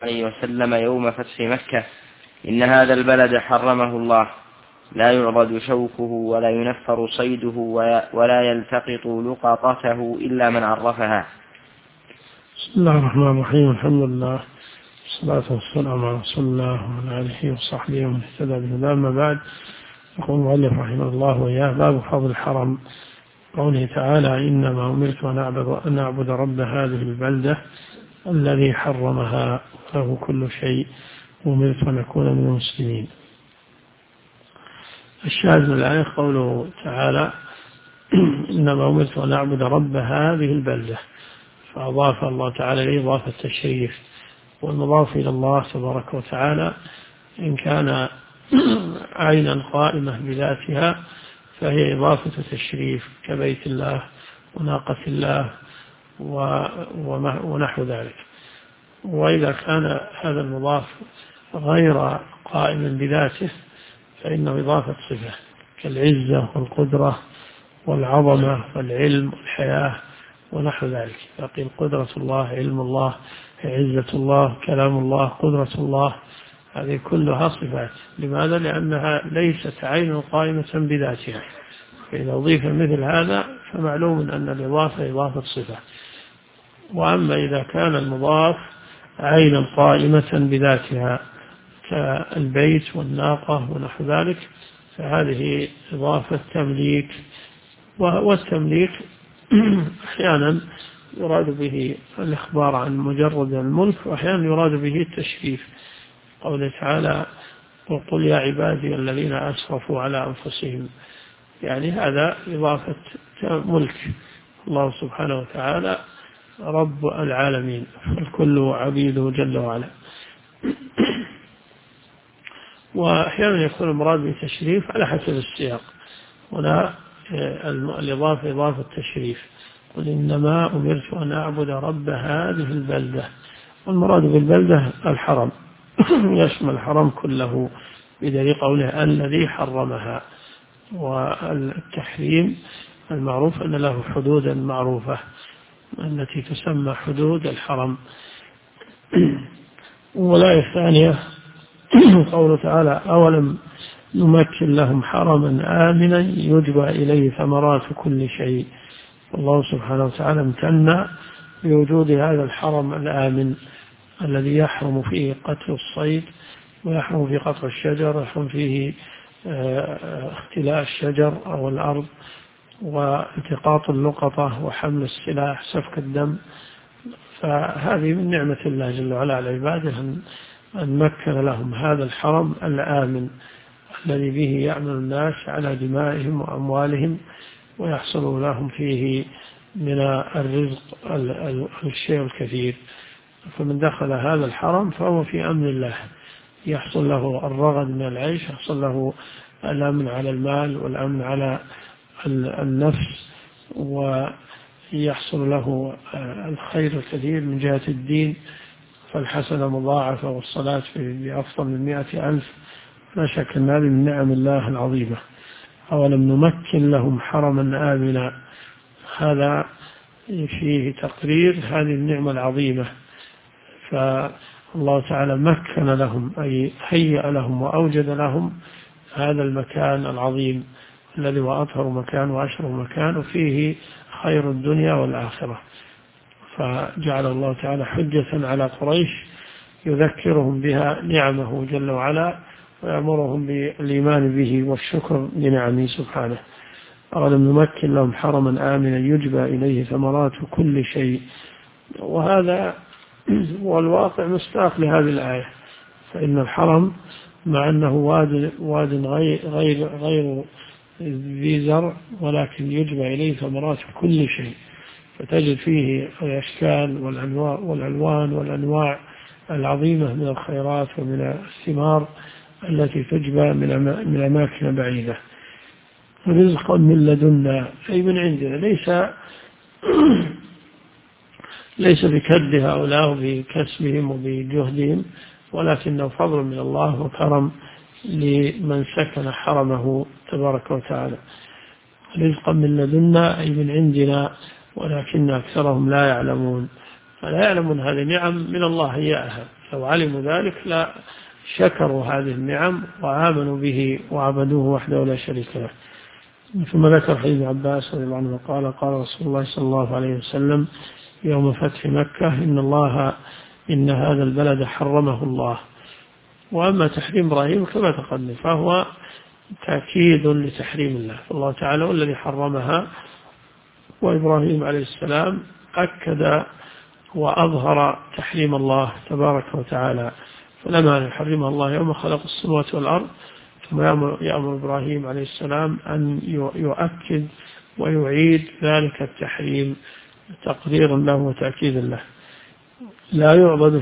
عليه وسلم يوم فتح مكة: إن هذا البلد حرمه الله، لا يعرض شوكه ولا ينفر صيده ولا يلتقط لقطته إلا من عرفها. بسم الله الرحمن الرحيم. الحمد لله والصلاة والسلام على رسول الله وعلى آله وصحبه ومن اهتدى بهداه. أما بعد، يقول المؤلف رحمه الله وإياه: باب فضل الحرم. قوله تعالى: إنما أمرت أن أعبد رب هذه البلدة الذي حرمها له كل شيء، أمرت أن أكون من المسلمين. الشاهد من الآية قوله تعالى: إنما أمرت أن أعبد رب هذه البلدة، فأضاف الله تعالى إليه إضافة التشريف، والمضاف إلى الله تبارك وتعالى إن كان عينا قائمة بذاتها فهي إضافة تشريف كبيت الله وناقة الله ونحو ذلك. وإذا كان هذا المضاف غير قائما بذاته فإنه إضافة صفة كالعزة والقدرة والعظمة والعلم والحياة ونحو ذلك. فقيل قدرة الله، علم الله، عزة الله، كلام الله، قدرة الله، هذه كلها صفات. لماذا؟ لأنها ليست عين قائمة بذاتها، فإذا أضيف مثل هذا فمعلوم أن الإضافة إضافة صفة. وأما إذا كان المضاف عينا قائمة بذاتها كالبيت والناقة ونحو ذلك فهذه إضافة تمليك. والتمليك أحيانا يراد به الإخبار عن مجرد الملك، وأحيانا يراد به التشريف. قوله تعالى: وقل يا عبادي الذين أسرفوا على أنفسهم، يعني هذا إضافة ملك. الله سبحانه وتعالى رب العالمين، الكل عبيده جل وعلا. وأحيانا يكون المراد بالتشريف على حسب السياق. هنا الإضافة إضافة تشريف: قل إنما أمرت أن أعبد رب هذه البلدة. والمراد بالبلدة الحرم يشمل الحرم كله، بدليل قوله الذي حرمها. والتحريم المعروف أن له حدودا معروفة التي تسمى حدود الحرم. والآية الثانية قوله تعالى: أولم نمكن لهم حرما آمنا يجبى إليه ثمرات كل شيء. الله سبحانه وتعالى امتن بوجود هذا الحرم الآمن الذي يحرم فيه قتل الصيد، ويحرم فيه قطع الشجر، ويحرم فيه اختلاء الشجر أو الأرض، والتقاط اللقطة، وحمل السلاح، سفك الدم. فهذه من نعمة الله جل وعلا على عباده أن مكن لهم هذا الحرم الآمن الذي به يعمل الناس على دمائهم وأموالهم، ويحصل لهم فيه من الرزق الشيء الكثير. فمن دخل هذا الحرم فهو في أمن الله، يحصل له الرغد من العيش، يحصل له الأمن على المال والأمن على النفس، ويحصل له الخير الكثير من جهة الدين، فالحسنة مضاعفة والصلاة بأفضل من 100,000. لا شك أن هذه من نعم الله العظيمة. أولم نمكن لهم حرما آمنا، هذا فيه تقرير هذه النعمة العظيمة. فالله تعالى مكن لهم، أي هيأ لهم وأوجد لهم هذا المكان العظيم الذي هو أطهر مكان وأشرف مكان، وفيه خير الدنيا والآخرة. فجعل الله تعالى حجة على قريش يذكرهم بها نعمه جل وعلا، ويأمرهم بالإيمان به والشكر لنعمه سبحانه. أولم نمكن لهم حرما آمنا يجبى إليه ثمرات كل شيء. وهذا والواقع مستاق لهذه الآية، فإن الحرم مع أنه واد غير ذي زرع، ولكن يجبى إليه ثمرات كل شيء، فتجد فيه الأشكال والألوان والأنواع العظيمة من الخيرات ومن الثمار التي تجبى من أماكن بعيدة. رزقا من لدنا، أي من عندنا، ليس بكد هؤلاء وبكسبهم وبجهدهم، ولكنه فضل من الله وكرم لمن سكن حرمه تبارك وتعالى. رزقا من لدنا أي من عندنا، ولكن أكثرهم لا يعلمون. فلا يعلمون هذه نعم من الله إياها، لو علموا ذلك لا شكروا هذه النعم وآمنوا به وعبدوه وحده لا شريك له. ثم ذكر حديث عباس رضي الله عنه قال قال رسول الله صلى الله عليه وسلم يوم فتح مكة إن هذا البلد حرمه الله. وأما تحريم إبراهيم كما تقدم فهو تأكيد لتحريم الله، فالله تعالى هو الذي حرمها، وإبراهيم عليه السلام أكد وأظهر تحريم الله تبارك وتعالى، فلما يحرمها الله يوم خلق السماوات والأرض ثم يأمر إبراهيم عليه السلام أن يؤكد ويعيد ذلك التحريم تقديرا له وتأكيدا له. لا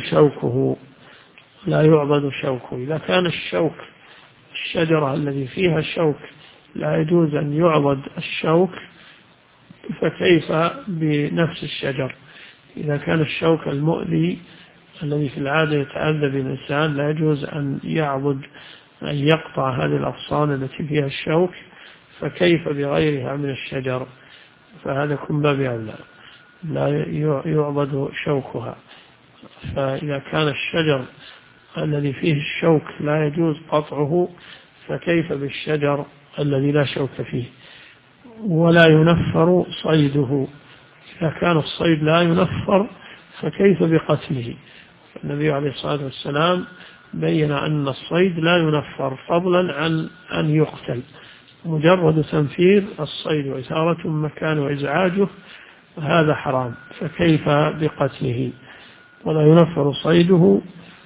يعبد شوكه. إذا كان الشوك الشجرة الذي فيها الشوك لا يجوز أن يعبد الشوك، فكيف بنفس الشجر؟ إذا كان الشوك المؤذي الذي في العادة يتأذى بالإنسان لا يجوز أن يقطع هذه الأغصان التي فيها الشوك، فكيف بغيرها من الشجر؟ فهذا كن باب أولى، لا يعبد شوكها. فإذا كان الشجر الذي فيه الشوك لا يجوز قطعه، فكيف بالشجر الذي لا شوك فيه؟ ولا ينفر صيده. إذا كان الصيد لا ينفر فكيف بقتله؟ النبي عليه الصلاة والسلام بين أن الصيد لا ينفر فضلا عن أن يقتل، مجرد تنفير الصيد وإثارة مكان وإزعاجه هذا حرام، فكيف بقتله؟ ولا ينفر صيده.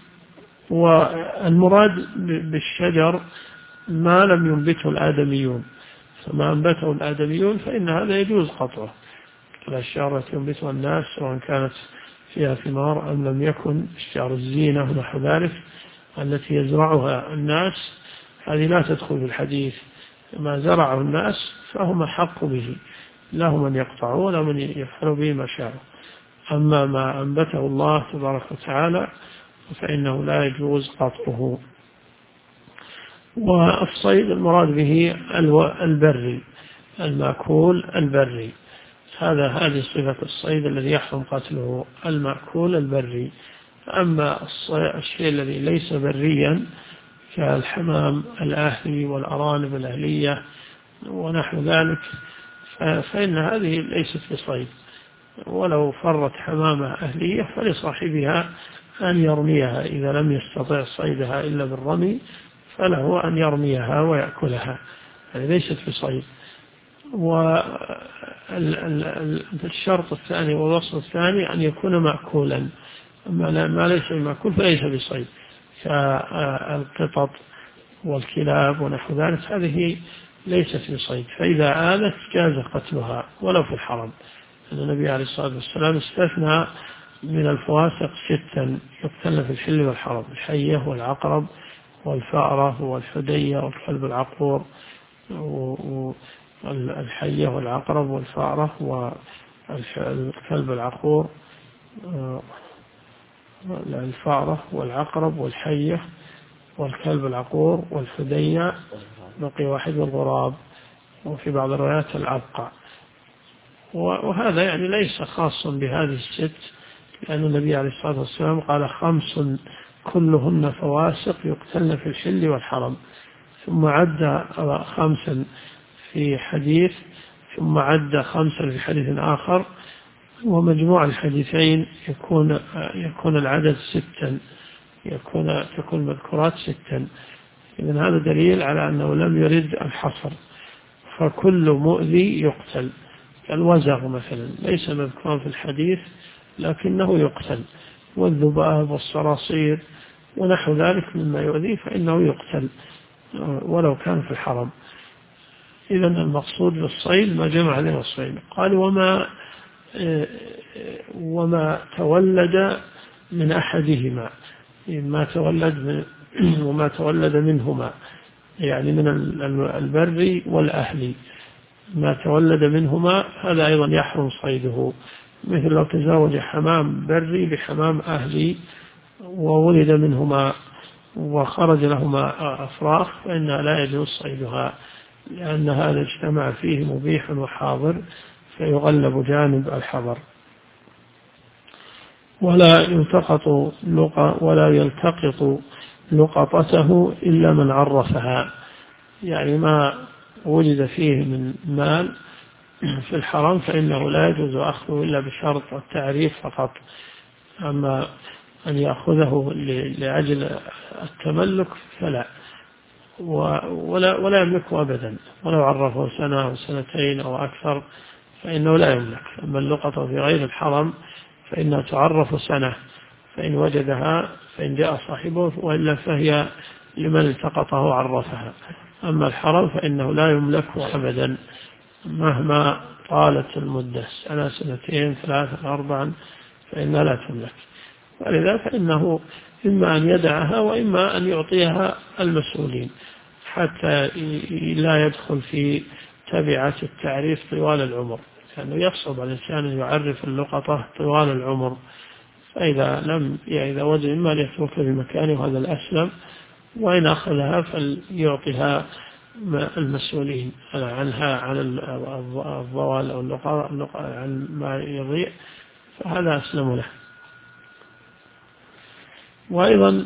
والمراد بالشجر ما لم ينبته الآدميون، فما أنبته الآدميون فإن هذا يجوز قطعه. الأشجار التي ينبتها الناس سواء كانت فيها ثمار أم لم يكن، أشجار الزينة ونحو ذلك التي يزرعها الناس هذه لا تدخل في الحديث. ما زرعه الناس فهم حق به، لهم من يقطعوا ولا من يفعلوا به ما شاءوا. أما ما أنبته الله تبارك وتعالى فإنه لا يجوز قطعه. والصيد المراد به البري، المأكول البري، هذه صفة الصيد الذي يحرم قتله، المأكول البري. أما الشيء الذي ليس بريا كالحمام الأهلي والأرانب الأهلية ونحو ذلك فإن هذه ليست بصيد، ولو فرت حمامة أهلية فلصاحبها أن يرميها، إذا لم يستطع صيدها إلا بالرمي فله أن يرميها ويأكلها، هذه ليست بصيد. والشرط الثاني والوصف الثاني أن يكون مأكولا، ما ليس بمأكول فليس بصيد، كالقطط والكلاب ونحو ذلك هذه ليست بصيد، فإذا آلت جاز قتلها ولو في الحرم. النبي عليه الصلاة والسلام استثنى من الفواسق 6 يقتلن في الحل والحرم: الحية والعقرب والفأرة والحدية والكلب العقور، الحية والعقرب والفأرة والكلب العقور، الفأرة والعقرب والحية والكلب العقور والحدية، بقي واحد والغراب، وفي بعض الروايات العبقع. وهذا يعني ليس خاصا بهذه 6، لأن النبي عليه الصلاة والسلام قال 5 كلهن فواسق يقتلن في الحل والحرم، ثم عد 5 في حديث، ثم عد 5 في حديث آخر، ومجموع الحديثين يكون العدد 6، تكون مذكورات 6. إذن هذا دليل على أنه لم يرد الحصر، فكل مؤذي يقتل، كالوزغ مثلا ليس مذكورا في الحديث لكنه يقتل، والذباب والصراصير ونحو ذلك مما يؤذي فإنه يقتل ولو كان في الحرم. إذن المقصود بالصيد ما جمع لنا الصيد. قال وما تولد من أحدهما، وما تولد منهما، يعني من البري والأهلي، ما تولد منهما هذا أيضا يحرم صيده، مثل لو تزوج حمام بري بحمام أهلي وولد منهما وخرج لهما أفراخ فإنها لا يجوز صيدها، لأن هذا اجتمع فيه مبيح وحاضر فيغلب جانب الحظر. ولا يلتقط لقطته إلا من عرفها، يعني ما وجد فيه من مال في الحرم فإنه لا يجوز أخذه إلا بشرط التعريف فقط. أما أن يأخذه لأجل التملك فلا، ولا يملكه أبدا، ولو عرفه سنة أو سنتين أو أكثر فإنه لا يملك. أما اللقطة في غير الحرم فإنها تعرف سنة، فإن وجدها فإن جاء صاحبه، وإلا فهي لمن التقطه عرفها. أما الحرم فإنه لا يملكه أبدا مهما طالت المدة، سنة سنتين ثلاثة أربعا، فإنها لا تملك. ولذا فإنه إما أن يدعها وإما أن يعطيها المسؤولين حتى لا يدخل في تبعة التعريف طوال العمر، لأنه يصعب على الإنسان أن يعرف اللقطة طوال العمر. إذا وجد إما ليتركها بمكانه وهذا الأسلم، وإن أخذها فليعطيها المسؤولين عنها، عن الضوال أو عن ما يضيع، فهذا أسلم له. وأيضا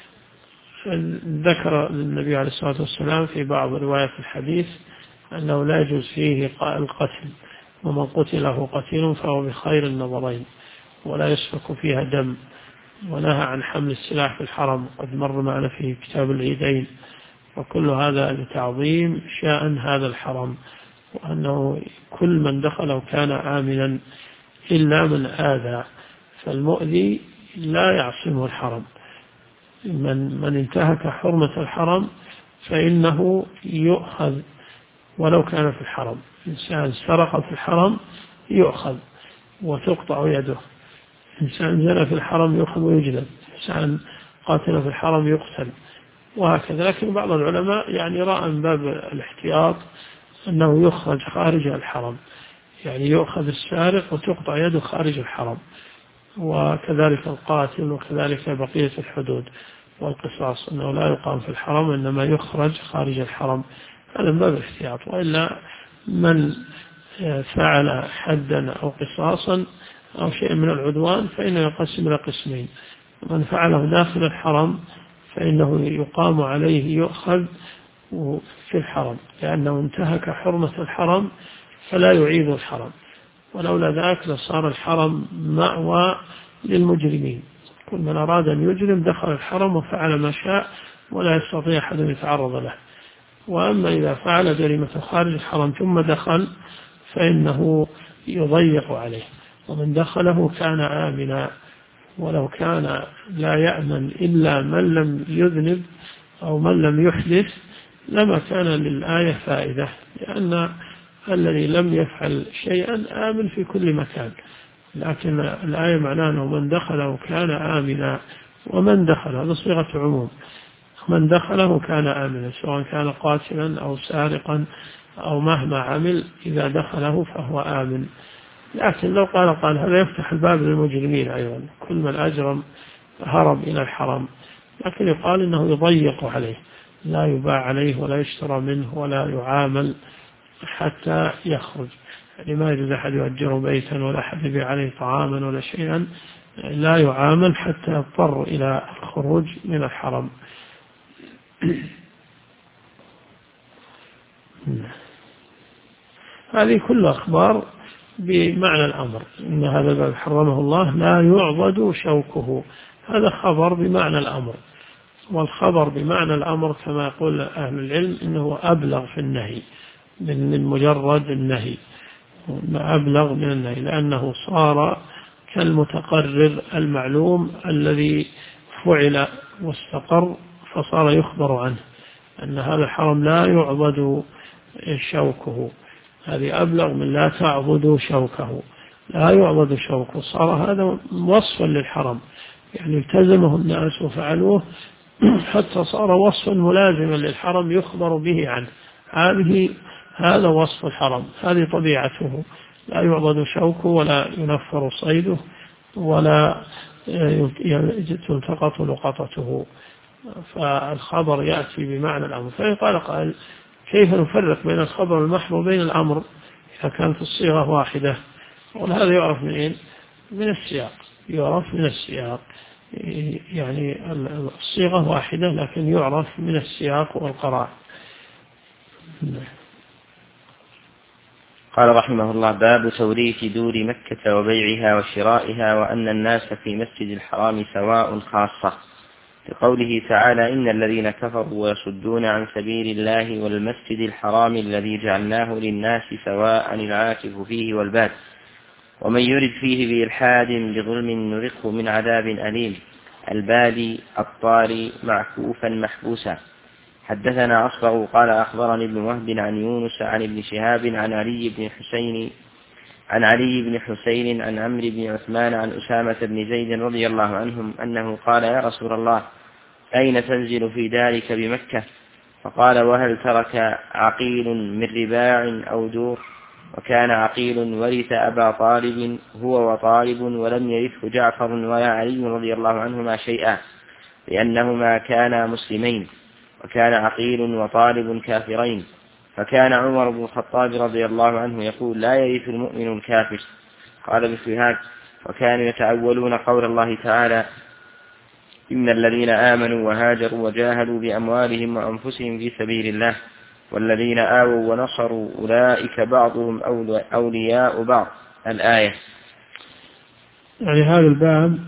ذكر النبي عليه الصلاة والسلام في بعض روايات الحديث أنه لا يجوز فيه القتل، ومن قتله قتيل فهو بخير النظرين، ولا يسفك فيها دم، ونهى عن حمل السلاح في الحرم، قد مر معنا في كتاب العيدين. وكل هذا لتعظيم شأن هذا الحرم، وأنه كل من دخله كان آمنا إلا من آذى، فالمؤذي لا يعصمه الحرم. من انتهك حرمة الحرم فإنه يؤخذ ولو كان في الحرم. إنسان سرق في الحرم يؤخذ وتقطع يده، إنسان زنى في الحرم يؤخذ ويجلد، إنسان قاتل في الحرم يقتل، وهكذا. لكن بعض العلماء يعني رأى من باب الاحتياط أنه يخرج خارج الحرم، يعني يؤخذ السارق وتقطع يده خارج الحرم، وكذلك القاتل، وكذلك بقية الحدود والقصاص، أنه لا يقام في الحرم إنما يخرج خارج الحرم. هذا من باب الاحتياط. وإلا من فعل حدا أو قصاصا أو شيء من العدوان فإنه ينقسم إلى قسمين: من فعله داخل الحرم فإنه يقام عليه يؤخذ في الحرم لأنه انتهك حرمة الحرم فلا يعيد الحرم، ولولا ذاك لصار الحرم مأوى للمجرمين. كل من أراد أن يجرم دخل الحرم وفعل ما شاء ولا يستطيع أحد أن يتعرض له. وأما إذا فعل جريمة خارج الحرم ثم دخل فإنه يضيق عليه، ومن دخله كان آمنا. ولو كان لا يأمن إلا من لم يذنب أو من لم يحدث لما كان للآية فائدة، لأن الذي لم يفعل شيئا آمن في كل مكان، لكن الآية معناه أنه من دخله كان آمنا، ومن دخله هذا صيغة عموم، من دخله كان آمنا سواء كان قاتلا أو سارقا أو مهما عمل، إذا دخله فهو آمن. لكن لو قال هذا يفتح الباب للمجرمين أيضا، كل من أجرم هرب إلى الحرم، لكن يقال إنه يضيق عليه، لا يباع عليه ولا يشترى منه ولا يعامل حتى يخرج. يعني ما يجوز أحد يؤجره بيتا ولا أحد يبيع عليه طعاما ولا شيئا، لا يعامل حتى يضطر إلى الخروج من الحرم. هذه كل أخبار بمعنى الأمر، إن هذا الباب حرمه الله لا يعضد شوكه، هذا خبر بمعنى الأمر. والخبر بمعنى الأمر كما يقول أهل العلم إنه أبلغ في النهي من مجرد النهي، أبلغ من النهي، لأنه صار كالمتقرر المعلوم الذي فعل واستقر فصار يخبر عنه أن هذا الحرم لا يعضد شوكه. هذه أبلغ من لا تعضد شوكه، لا يعضد شوكه، صار هذا وصفا للحرم، يعني التزمه الناس وفعلوه حتى صار وصفا ملازما للحرم يخبر به عنه. هذا وصف الحرم، هذه طبيعته، لا يعضد شوكه ولا ينفر صيده ولا تلتقط لقطته. فالخبر يأتي بمعنى الأمر. فقال كيف نفرق بين الخبر المحض وبين الأمر إذا كانت الصيغة واحدة؟ وهذا يعرف من السياق، يعرف من السياق، يعني الصيغة واحدة لكن يعرف من السياق والقراء. قال رحمه الله: باب توريث دور مكة وبيعها وشرائها، وأن الناس في مسجد الحرام سواء خاصة، لقوله تعالى: إن الذين كفروا ويصدون عن سبيل الله والمسجد الحرام الذي جعلناه للناس سواء العاكف فيه والباد، ومن يرد فيه بإلحاد بظلم نذقه من عذاب أليم. البادي الطاري معكوفا محبوسا. حدثنا أصبغ قال أخبرني ابن وهب عن يونس عن ابن شهاب عن علي بن حسين عن عمرو بن عثمان عن أسامة بن زيد رضي الله عنهم أنه قال: يا رسول الله، أين تنزل في دارك بمكة؟ فقال: وهل ترك عقيل من رباع أو دور؟ وكان عقيل ورث أبا طالب هو وطالب، ولم يرثه جعفر ولا علي رضي الله عنهما شيئا، لأنهما كانا مسلمين، وكان عقيل وطالب كافرين. فكان عمر بن الخطاب رضي الله عنه يقول: لا يرث المؤمن الكافر. قال ابن شهاب: وكانوا يتأولون قول الله تعالى: إن الذين آمنوا وهاجروا وجاهدوا بأموالهم وأنفسهم في سبيل الله والذين آووا ونصروا أولئك بعضهم أولياء بعض. الآية. يعني هذا الباب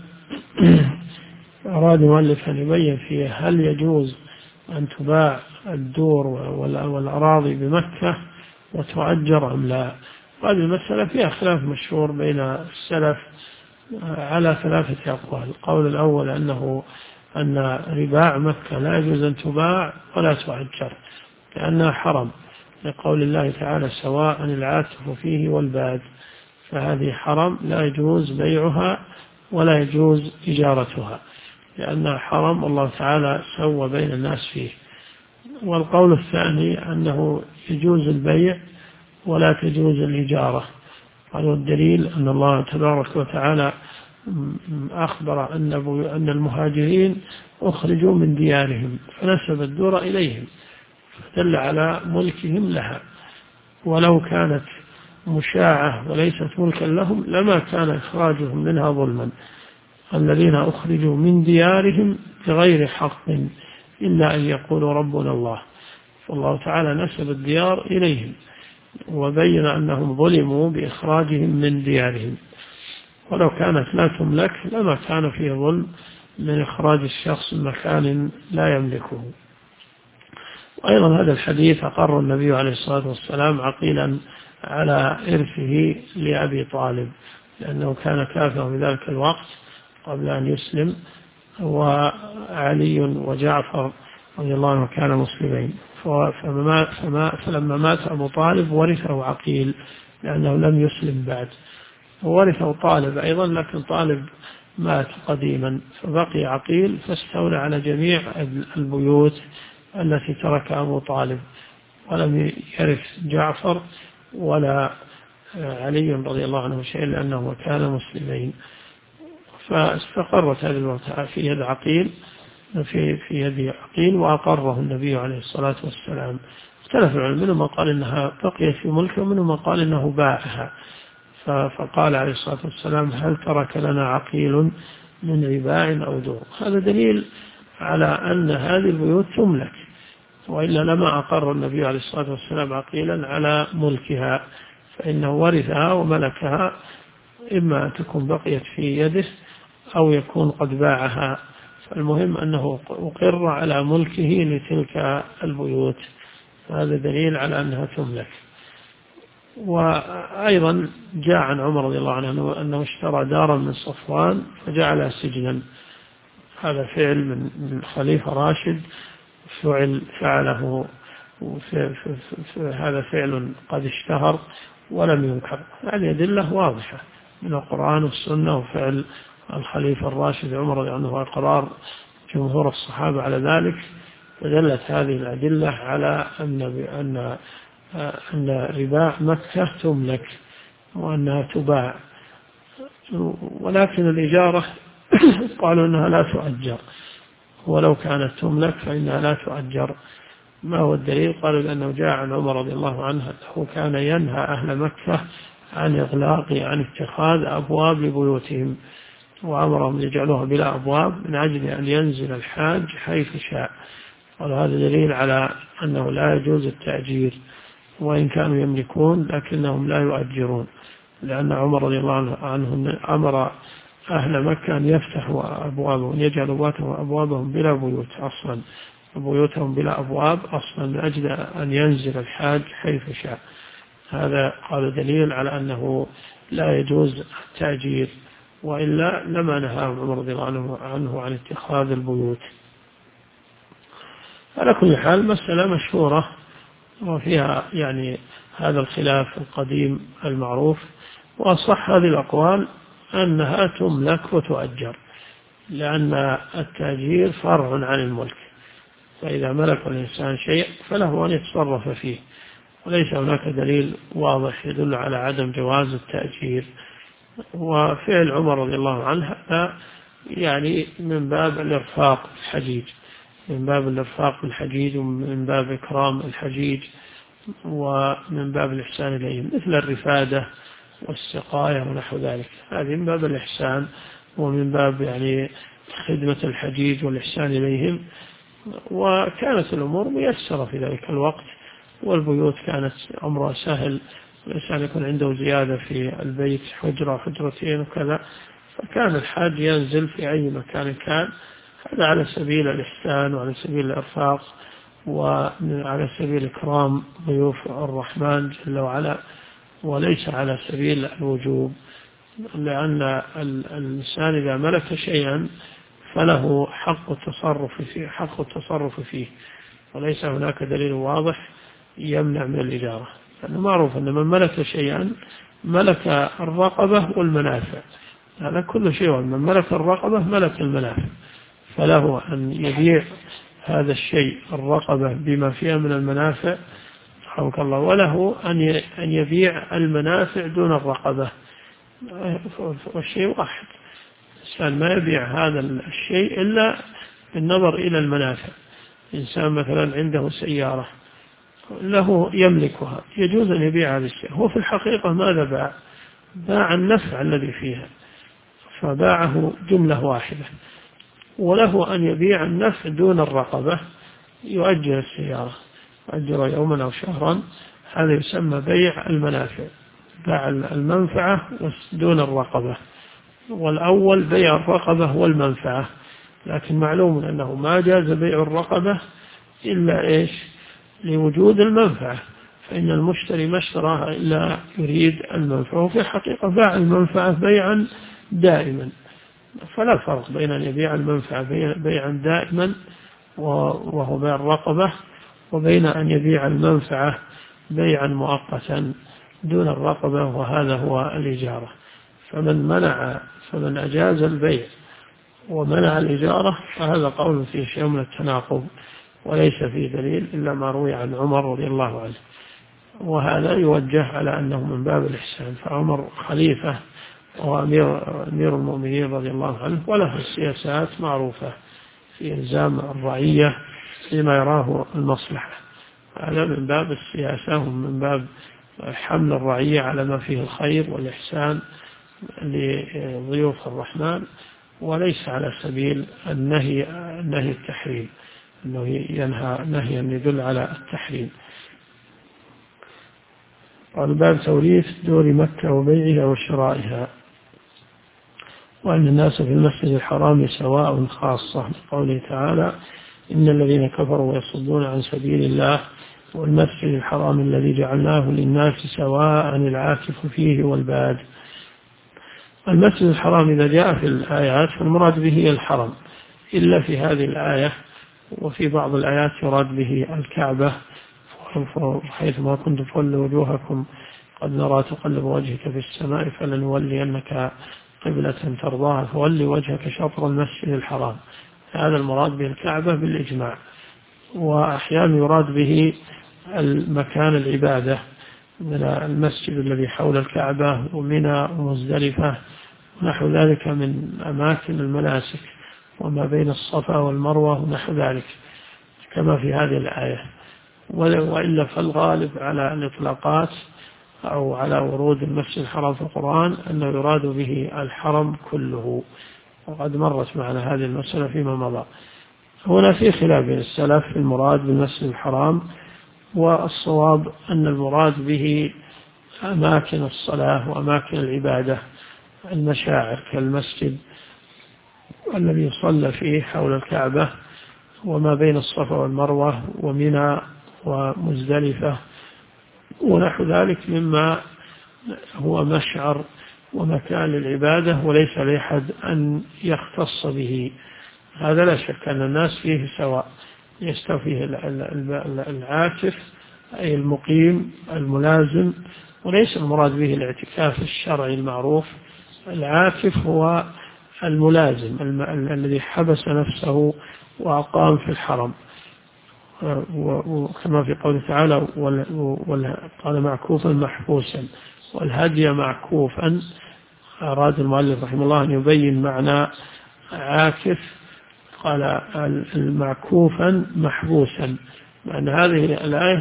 أراد مؤلف أن يبين فيه هل يجوز أن تباع الدور والأراضي بمكة وتؤجر أم لا. هذه المسألة فيها خلاف مشهور بين السلف على 3 أقوال. القول الأول أن رباع مكة لا يجوز أن تباع ولا تؤجر لأنها حرم، لقول الله تعالى: سواء العاكف فيه والباد، فهذه حرم لا يجوز بيعها ولا يجوز إجارتها لأنها حرم، الله تعالى سوى بين الناس فيه. والقول الثاني أنه يجوز البيع ولا تجوز الإجارة، قالوا الدليل أن الله تبارك وتعالى أخبر أن المهاجرين أخرجوا من ديارهم فنسب الدور إليهم، فدل على ملكهم لها، ولو كانت مشاعة وليست ملكا لهم لما كان إخراجهم منها ظلما. الذين أخرجوا من ديارهم بغير حق إلا أن يقولوا ربنا الله، فالله تعالى نسب الديار إليهم وبين أنهم ظلموا بإخراجهم من ديارهم، ولو كانت لا تملك لما كان فيه ظلم من إخراج الشخص من مكان لا يملكه. وأيضا هذا الحديث أقر النبي عليه الصلاة والسلام عقيلا على إرثه لأبي طالب لأنه كان كافرا في ذلك الوقت قبل أن يسلم، وعلي وجعفر رضي الله عنه كان مسلمين، فلما مات أبو طالب ورثه عقيل لأنه لم يسلم بعد، وورثه طالب أيضا لكن طالب مات قديما، فبقي عقيل فاستولى على جميع البيوت التي ترك أبو طالب، ولم يرث جعفر ولا علي رضي الله عنه شيء لأنه كان مسلمين. فاستقرت هذه المرتعة في يد عقيل في يد عقيل وأقره النبي عليه الصلاة والسلام. اختلف العلماء، منهم من قال إنها بقيت في ملكه ومنهم من قال إنه باعها، فقال عليه الصلاة والسلام: هل ترك لنا عقيل من رباع أو دور؟ هذا دليل على أن هذه البيوت تملك، وإلا لما أقر النبي عليه الصلاة والسلام عقيلا على ملكها، فإنه ورثها وملكها، إما أن تكون بقيت في يده أو يكون قد باعها، فالمهم أنه أقر على ملكه لتلك البيوت، هذا دليل على أنها تملك. وأيضا جاء عن عمر رضي الله عنه أنه اشترى دارا من صفوان فجعلها سجنا، هذا فعل من خليفة راشد فعله، هذا فعل قد اشتهر ولم ينكر. هذه أدلة واضحة من القرآن والسنة وفعل الخليفة الراشد عمر رضي الله عنه وإقرار جمهور الصحابة على ذلك، فدلت هذه الأدلة على أن رباع مكة تملك وأنها تباع، ولكن الإجارة قالوا أنها لا تؤجر، ولو كانت تملك فإنها لا تؤجر. ما هو الدليل؟ قالوا لأنه جاء عن عمر رضي الله عنه أنه كان ينهى أهل مكة عن إغلاق عن اتخاذ أبواب لبيوتهم، وأمرهم يجعلوها بلا أبواب من أجل أن ينزل الحاج حيث شاء. وهذا دليل على أنه لا يجوز التأجير، وإن كانوا يملكون لكنهم لا يؤجرون، لأن عمر رضي الله عنه أمر أهل مكة أن يفتحوا أبوابهم، يجعلوا أبوابهم بلا بيوت أصلا، بيوتهم بلا أبواب أصلا، من أجل أن ينزل الحاج حيث شاء. هذا قال دليل على أنه لا يجوز التأجير، وإلا لما نهاهم عمر رضي الله عنه عن اتخاذ البيوت. على كل حال مسألة مشهورة وفيها يعني هذا الخلاف القديم المعروف، وأصح هذه الأقوال أنها تملك وتؤجر، لأن التأجير فرع عن الملك، فإذا ملك الإنسان شيء فله أن يتصرف فيه، وليس هناك دليل واضح يدل على عدم جواز التأجير. وفعل عمر رضي الله عنه يعني من باب الإرفاق بالحجيج، من باب الإرفاق بالحجيج، ومن باب إكرام الحجيج، ومن باب الإحسان إليهم، مثل الرفادة والسقاية ونحو ذلك، هذه من باب الإحسان ومن باب يعني خدمة الحجيج والإحسان إليهم. وكانت الأمور ميسرة في ذلك الوقت، والبيوت كانت أمرها سهل، الإنسان يكون عنده زيادة في البيت حجرة حجرتين وكذا، فكان الحاج ينزل في أي مكان كان، هذا على سبيل الإحسان وعلى سبيل الإرفاق وعلى سبيل إكرام ضيوف الرحمن جل وعلا، وليس على سبيل الوجوب، لأن الإنسان إذا ملك شيئا فله حق التصرف فيه، وليس هناك دليل واضح يمنع من الإجارة. لأنه معروف أن من ملك شيئا ملك الرقبة والمنافع، هذا كل شيء، من ملك الرقبة ملك المنافع، فله أن يبيع هذا الشيء الرقبة بما فيها من المنافع رحمك الله، وله أن يبيع المنافع دون الرقبة، والشيء واحد. الإنسان ما يبيع هذا الشيء إلا بالنظر إلى المنافع. إنسان مثلا عنده سيارة له يملكها، يجوز أن يبيع هذا الشيء، هو في الحقيقة ماذا باع النفع الذي فيها، فباعه جملة واحدة، وله أن يبيع النفع دون الرقبة، يؤجر السيارة، يؤجر يوما أو شهرا، هذا يسمى بيع المنافع، باع المنفعة دون الرقبة. والأول بيع الرقبة والمنفعة، لكن معلوم أنه ما جاز بيع الرقبة إلا لوجود المنفعة، فإن المشتري ما اشتراها إلا يريد المنفعة، وفي الحقيقة باع المنفعة بيعا دائما، فلا فرق بين أن يبيع المنفعة بيعا دائما وهو بيع الرقبة، وبين أن يبيع المنفعة بيعا مؤقتا دون الرقبة، وهذا هو الإجارة. فمن أجاز البيع ومنع الإجارة فهذا قول فيه شيء من التناقض، وليس فيه دليل إلا ما روي عن عمر رضي الله عنه، وهذا يوجه على أنه من باب الإحسان، فعمر خليفة وأمير المؤمنين رضي الله عنه، وله السياسات معروفة في إلزام الرعية فيما يراه المصلحة، هذا من باب السياسة ومن باب حمل الرعية على ما فيه الخير والإحسان لضيوف الرحمن، وليس على سبيل النهي التحريم، أنه ينهى نهيا يدل على التحريم. قال باب توريث دور مكة وبيعها وشرائها، وأن الناس في المسجد الحرام سواء خاصة، قوله تعالى إن الذين كفروا ويصدون عن سبيل الله والمسجد الحرام الذي جعلناه للناس سواء العاكف فيه والباد. المسجد الحرام إذا جاء في الآيات فالمراد به الحرم، إلا في هذه الآية، وفي بعض الآيات يراد به الكعبة، حيث ما كنتم فولوا وجوهكم قد نرى تقلب وجهك في السماء فلنولينك قبلة ترضاها فولي وجهك شطر المسجد الحرام، هذا المراد به الكعبة بالإجماع. وأحيانا يراد به المكان العبادة من المسجد الذي حول الكعبة ومنى ومزدلفة ونحو ذلك من أماكن المناسك، وما بين الصفا والمروة ونحو ذلك كما في هذه الآية. وإلا فالغالب على الإطلاقات أو على ورود المسجد الحرام في القرآن أنه يراد به الحرم كله، وقد مرت معنا هذه المسألة فيما مضى. هنا في خلاف بين السلف في المراد بالمسجد الحرام، والصواب أن المراد به أماكن الصلاة وأماكن العبادة، المشاعر كالمسجد الذي يصلى فيه حول الكعبة وما بين الصفا والمروة ومنى ومزدلفة ونحو ذلك مما هو مشعر ومكان للعبادة وليس لأحد أن يختص به. هذا لا شك أن الناس فيه سواء، يستوفيه العاكف أي المقيم الملازم، وليس المراد به الاعتكاف الشرعي المعروف. العاكف هو الملازم الذي حبس نفسه وأقام في الحرم، وكما في قوله تعالى قال معكوفا محبوسا، والهدي معكوفا. أراد المؤلف رحمه الله أن يبين معنى عاكف، قال المعكوفا محبوسا، لأن هذه الآية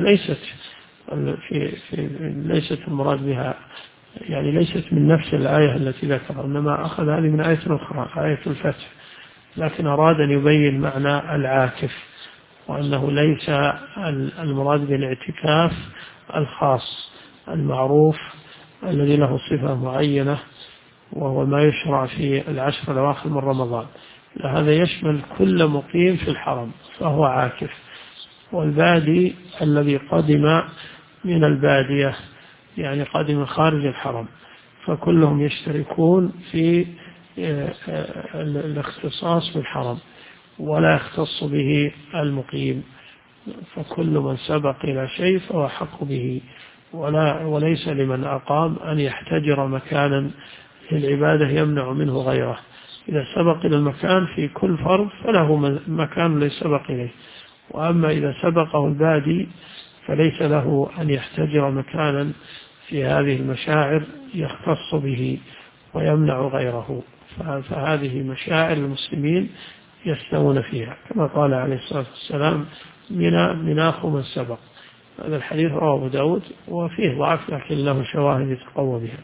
ليست المراد بها، يعني ليست من نفس الآية التي ذكرها، إنما أخذ هذه من آية أخرى، آية الفتح، لكن أراد أن يبين معنى العاكف، وأنه ليس المراد بالاعتكاف الخاص المعروف الذي له صفة معينة وهو ما يشرع في العشر الأواخر من رمضان، هذا يشمل كل مقيم في الحرم فهو عاكف. والبادي الذي قدم من البادية، يعني قدم خارج الحرم، فكلهم يشتركون في الاختصاص بالحرم ولا يختص به المقيم، فكل من سبق إلى شيء فهو حق به، وليس لمن أقام أن يحتجر مكانا للعبادة يمنع منه غيره. إذا سبق إلى المكان في كل فرض فله مكان الذي سبق إليه، وأما إذا سبقه البادي فليس له أن يحتجر مكانا في هذه المشاعر يختص به ويمنع غيره، فهذه مشاعر المسلمين يستوون فيها، كما قال عليه الصلاة والسلام مناخ من سبق. هذا الحديث رواه أبو داود وفيه ضعف لكن له شواهد يتقوى بها.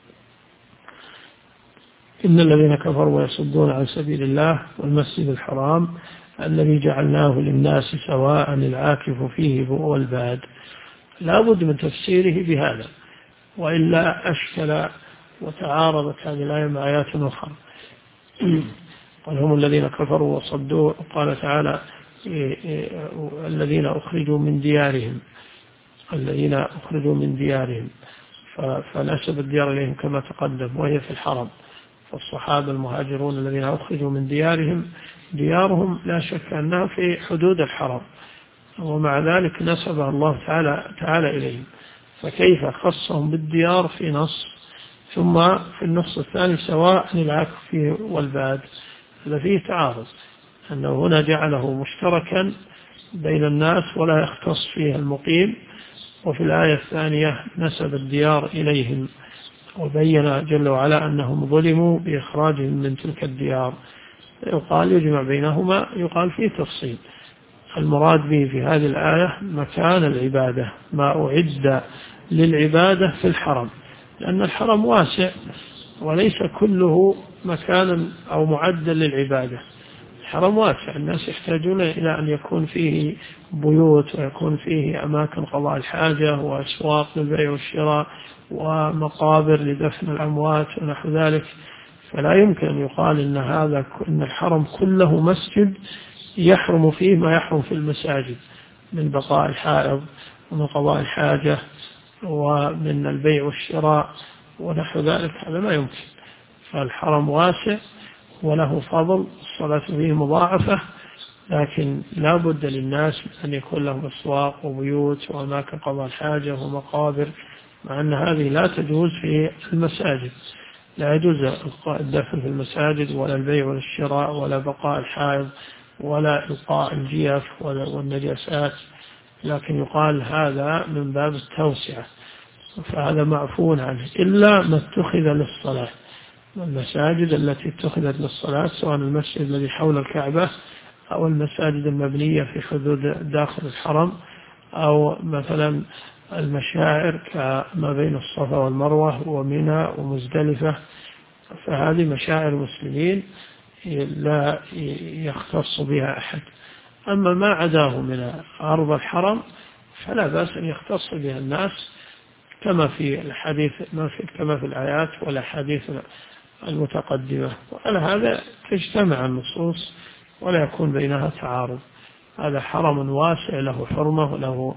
إن الذين كفروا ويصدون عن سبيل الله والمسجد الحرام الذي جعلناه للناس سواء العاكف فيه والباد، لا بد من تفسيره بهذا، وإلا أشكل وتعارضت هذه الآية مع آيات أخرى. قال هم الذين كفروا وصدوا، قال تعالى الذين أخرجوا من ديارهم فنسب الديار إليهم كما تقدم وهي في الحرم، فالصحابة المهاجرون الذين أخرجوا من ديارهم لا شك أنها في حدود الحرم، ومع ذلك نسبها الله تعالى إليهم، فكيف خصهم بالديار في نص، ثم في النص الثاني سواء العاكف والباد؟ هذا فيه تعارض، أنه هنا جعله مشتركا بين الناس ولا يختص فيه المقيم، وفي الآية الثانية نسب الديار إليهم، وبين جل وعلا أنهم ظلموا بإخراجهم من تلك الديار. يقال يجمع بينهما، يقال فيه تفصيل. المراد به في هذه الآية مكان العبادة، ما أعد للعبادة في الحرم، لأن الحرم واسع وليس كله مكانا أو معدا للعبادة. الحرم واسع، الناس يحتاجون إلى أن يكون فيه بيوت ويكون فيه أماكن قضاء الحاجة وأسواق للبيع والشراء ومقابر لدفن الأموات ونحو ذلك، فلا يمكن أن يقال إن الحرم كله مسجد يحرم فيه ما يحرم في المساجد من بقاء الحائض ومن قضاء الحاجة ومن البيع والشراء ونحو ذلك، هذا ما يمكن. فالحرم واسع وله فضل، الصلاة فيه مضاعفة، لكن لا بد للناس أن يكون لهم أسواق وبيوت وأماكن قضاء الحاجة ومقابر، مع أن هذه لا تجوز في المساجد، لا يجوز الدفن في المساجد ولا البيع ولا الشراء ولا بقاء الحائض ولا إلقاء الجيف والنجاسات، لكن يقال هذا من باب التوسعة، فهذا معفو عنه، إلا ما اتخذ للصلاة. المساجد التي اتخذت للصلاة سواء المسجد الذي حول الكعبة أو المساجد المبنية في حدود داخل الحرم، أو مثلا المشاعر كما بين الصفا والمروة ومنى ومزدلفة، فهذه مشاعر المسلمين لا يختص بها أحد. أما ما عداه من أرض الحرم فلا بأس أن يختص بها الناس كما في الحديث، كما في الآيات والأحاديث المتقدمة، وعلى هذا تجتمع النصوص ولا يكون بينها تعارض. هذا حرم واسع له حرمة وله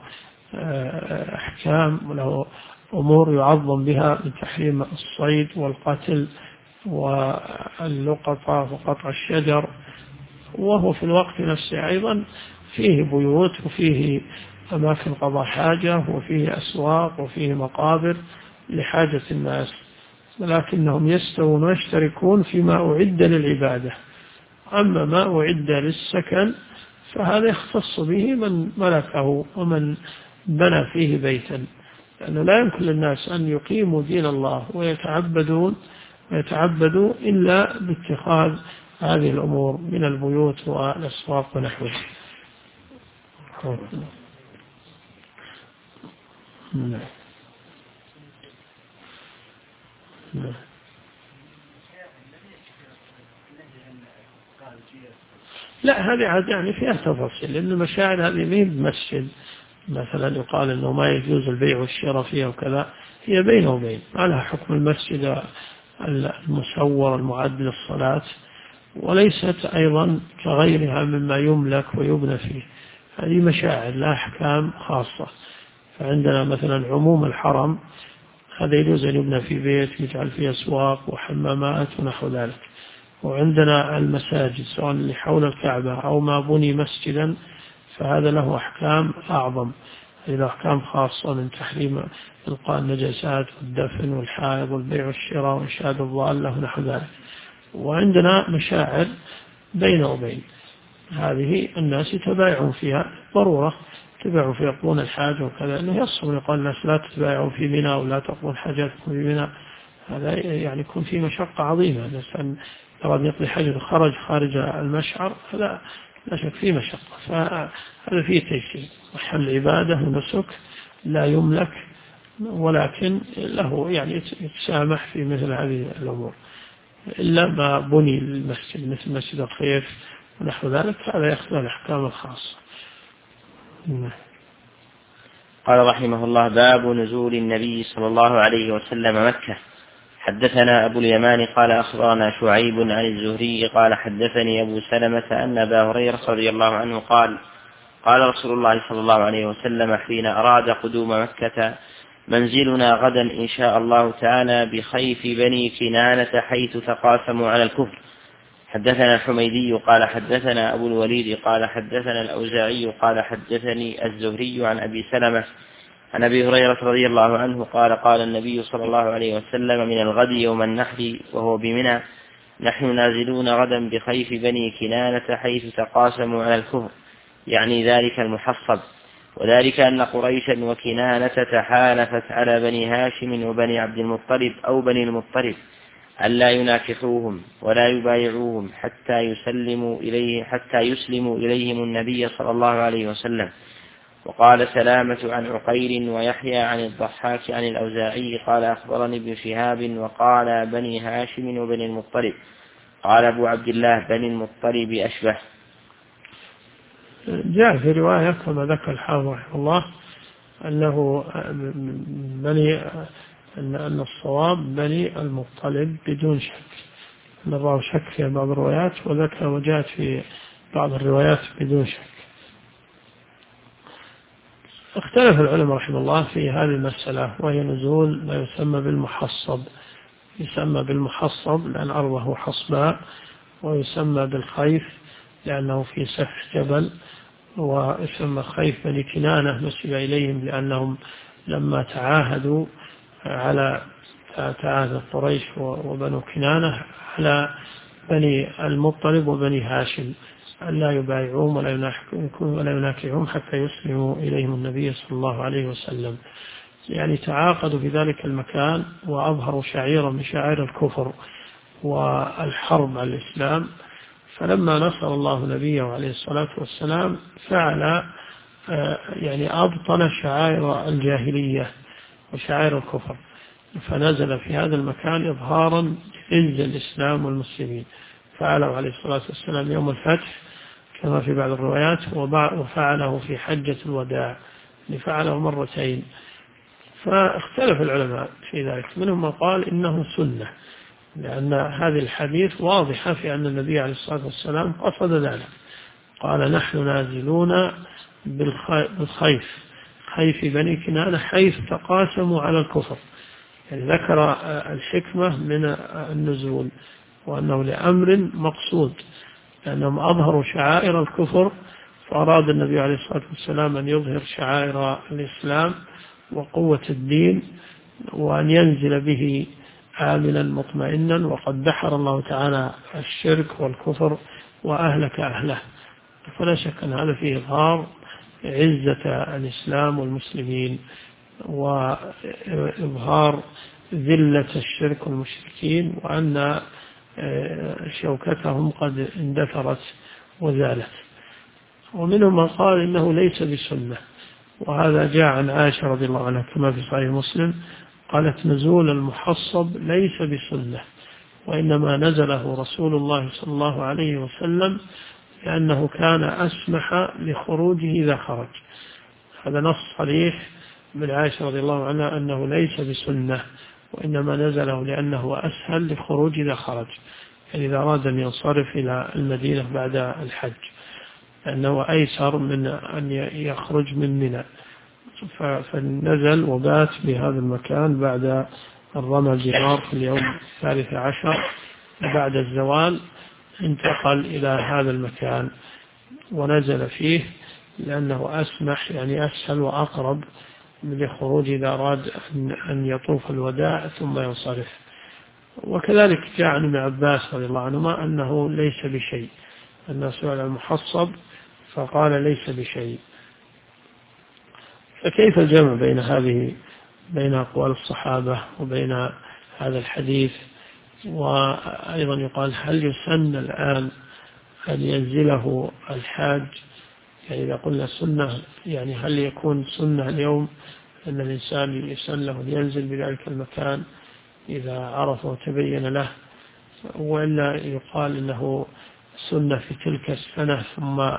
أحكام وله أمور يعظم بها من تحريم الصيد والقتل واللقطة وقطع الشجر، وهو في الوقت نفسه أيضا فيه بيوت وفيه أماكن قضاء حاجة وفيه أسواق وفيه مقابر لحاجة الناس، ولكنهم يستوون ويشتركون فيما أعد للعبادة. أما ما أعد للسكن فهذا يختص به من ملكه ومن بنى فيه بيتا، لأنه لا يمكن للناس أن يقيموا دين الله ويتعبدوا إلا باتخاذ هذه الأمور من البيوت والأسواق ونحوها. لا، هذه عاد يعني فيها تفاصيل، لأن المشاعر هذه ما هي بمسجد مثلا يقال أنه ما يجوز البيع والشراء فيها وكذا، هي بينه وبين، ما لها حكم المسجد المسور المعد للصلاة، وليست أيضا كغيرها مما يملك ويبنى فيه. هذه مشاعر لا أحكام خاصة. فعندنا مثلا عموم الحرم هذا يجوز أن يبنى في بيت يجعل فيه أسواق وحمامات ونحو ذلك، وعندنا المساجد سواء اللي حول الكعبة أو ما بني مسجدا فهذا له أحكام أعظم، له أحكام خاصة من تحريم إلقاء النجاسات والدفن والحائض والبيع والشراء وإنشاد الضالة ونحو ذلك. وعندنا مشاعر بين وبين، هذه الناس يتبايعون فيها ضرورة، يتبايعون في يقضون الحاجة وكذا، أنه يصل يقال الناس لا تتبايعوا في منى ولا تقضون حاجاتكم في منى، هذا يعني يكون فيه مشقة عظيمة. الإنسان أراد يقضي حاجة خارج المشعر هذا لا شك فيه مشقة، فهذا فيه تيسير وحل عبادة ونسك لا يملك، ولكن له يعني يتسامح في مثل هذه الأمور، إلا ما بني المسجد مثل مسجد الخيف ونحو ذلك، هذا يأخذ الأحكام الخاصة. قال رحمه الله: باب نزول النبي صلى الله عليه وسلم مكة. حدثنا أبو اليمان قال أخبرنا شعيب عن الزهري قال حدثني أبو سلمة أن أبا هريرة رضي الله عنه قال: قال رسول الله صلى الله عليه وسلم حين أراد قدوم مكة: منزلنا غدا إن شاء الله تعالى بخيف بني كنانة حيث تقاسموا على الكفر. حدثنا الحميدي قال حدثنا أبو الوليد قال حدثنا الأوزاعي قال حدثني الزهري عن أبي سلمة عن أبي هريرة رضي الله عنه قال: قال النبي صلى الله عليه وسلم: من الغد يوم النحر وهو بمنى: نحن نازلون غدا بخيف بني كنانة حيث تقاسموا على الكفر، يعني ذلك المحصب، وذلك أن قريشا وكنانة تحالفت على بني هاشم وبني عبد المطلب أو بني المطلب ألا يناكحوهم ولا يبايعوهم حتى يسلموا إليهم النبي صلى الله عليه وسلم. وقال سلامة عن عقيل ويحيى عن الضحاك عن الأوزاعي قال أخبرني ابن شهاب وقال بني هاشم وبني المطلب. قال أبو عبد الله: بني المطلب أشبه. جاء في رواية كما ذكر الحافظ رحمه الله أنه أن الصواب بني المطلب بدون شك، نراه شك في بعض الروايات وذكر وجاءت في بعض الروايات بدون شك. اختلف العلماء رحمه الله في هذه المسألة، وهي نزول ما يسمى بالمحصب. يسمى بالمحصب لأن أرضه حصباء، ويسمى بالخيف لأنه في سفح جبل، ويسمى خيف بني كنانة نسب إليهم لأنهم لما تعاهدوا على تعاهد قريش وبنو كنانة على بني المطلب وبني هاشم أن لا يبايعوهم ولا يناكحوهم حتى يسلموا إليهم النبي صلى الله عليه وسلم. يعني تعاقدوا في ذلك المكان وأظهروا شعيرا من شعائر الكفر والحرب على الإسلام. فلما نصر الله نبيه عليه الصلاة والسلام فعل يعني أبطل شعائر الجاهلية وشعائر الكفر، فنزل في هذا المكان إظهارا لعز الإسلام والمسلمين. فعله عليه الصلاة والسلام يوم الفتح كما في بعض الروايات، وفعله في حجة الوداع، فعله مرتين. فاختلف العلماء في ذلك، منهم من قال إنه سنة، لأن هذه الحديث واضحة في أن النبي عليه الصلاة والسلام قصد ذلك. قال نحن نازلون خيف بني كنانة حيث تقاسموا على الكفر، يعني ذكر الحكمة من النزول وأنه لأمر مقصود، لأنهم أظهروا شعائر الكفر، فأراد النبي عليه الصلاة والسلام أن يظهر شعائر الإسلام وقوة الدين، وأن ينزل به آمنا مطمئنا، وقد دحر الله تعالى الشرك والكفر وأهلك أهله. فلا شك أن هذا فيه إظهار عزة الإسلام والمسلمين، وإظهار ذلة الشرك والمشركين، وأن شوكتهم قد اندثرت وزالت. ومنهم من قال إنه ليس بسنة، وهذا جاء عن عائشة رضي الله عنها كما في صحيح مسلم، قالت نزول المحصب ليس بسنة، وإنما نزله رسول الله صلى الله عليه وسلم لأنه كان أسمح لخروجه إذا خرج. هذا نص صريح من عائشة رضي الله عنها أنه ليس بسنة، وإنما نزله لأنه أسهل لخروج إذا خرج، يعني إذا أراد أن ينصرف إلى المدينة بعد الحج، لأنه أيسر من أن يخرج من منى. فنزل وبات بهذا المكان بعد الرمى الجمار في اليوم 13 بعد الزوال، انتقل إلى هذا المكان ونزل فيه لأنه أسمح، يعني أسهل وأقرب للخروج إذا أراد أن يطوف الوداع ثم ينصرف. وكذلك جاء عن ابن عباس رضي الله عنهما أنه ليس بشيء، أنه سئل المحصب فقال ليس بشيء. فكيف الجمع بين أقوال الصحابة وبين هذا الحديث؟ وأيضا يقال هل يسن الآن أن ينزله الحاج؟ يعني إذا قلنا سنة، يعني هل يكون سنة اليوم أن الإنسان يسن له أن ينزل بذلك المكان إذا عرف وتبين له، وإلا يقال إنه سنة في تلك السنة ثم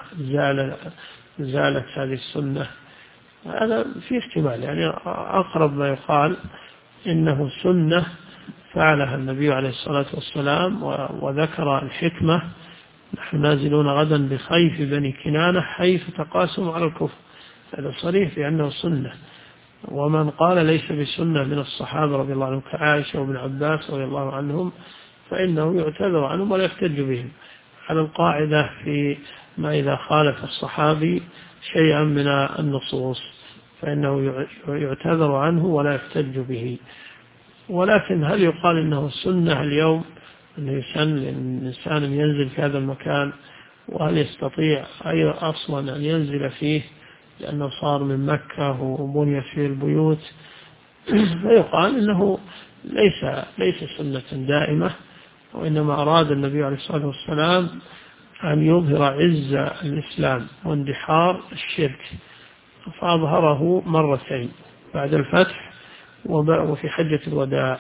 زالت هذه السنة؟ هذا في احتمال، يعني أقرب ما يقال إنه سنة فعلها النبي عليه الصلاة والسلام، وذكر الحكمة نحن نازلون غدا بخيف بني كنانة حيث تقاسموا على الكفر، هذا صريح بأنه سنة. ومن قال ليس بسنة من الصحابة رضي الله عنهم كعائشة وابن عباس رضي الله عنهم فإنه يعتذر عنهم ولا يحتج بهم، على القاعدة في ما إذا خالف الصحابي شيئا من النصوص فإنه يعتذر عنه ولا يحتج به. ولكن هل يقال إنه سنة اليوم أن يسن الإنسان أن ينزل في هذا المكان؟ وهل يستطيع أي أصلا أن ينزل فيه لأنه صار من مكة وبنيت فيه البيوت؟ فيقال إنه ليس سنة دائمة، وإنما أراد النبي عليه الصلاة والسلام أن يظهر عز الإسلام واندحار الشرك، فأظهره مرتين بعد الفتح وفي حجة الوداع.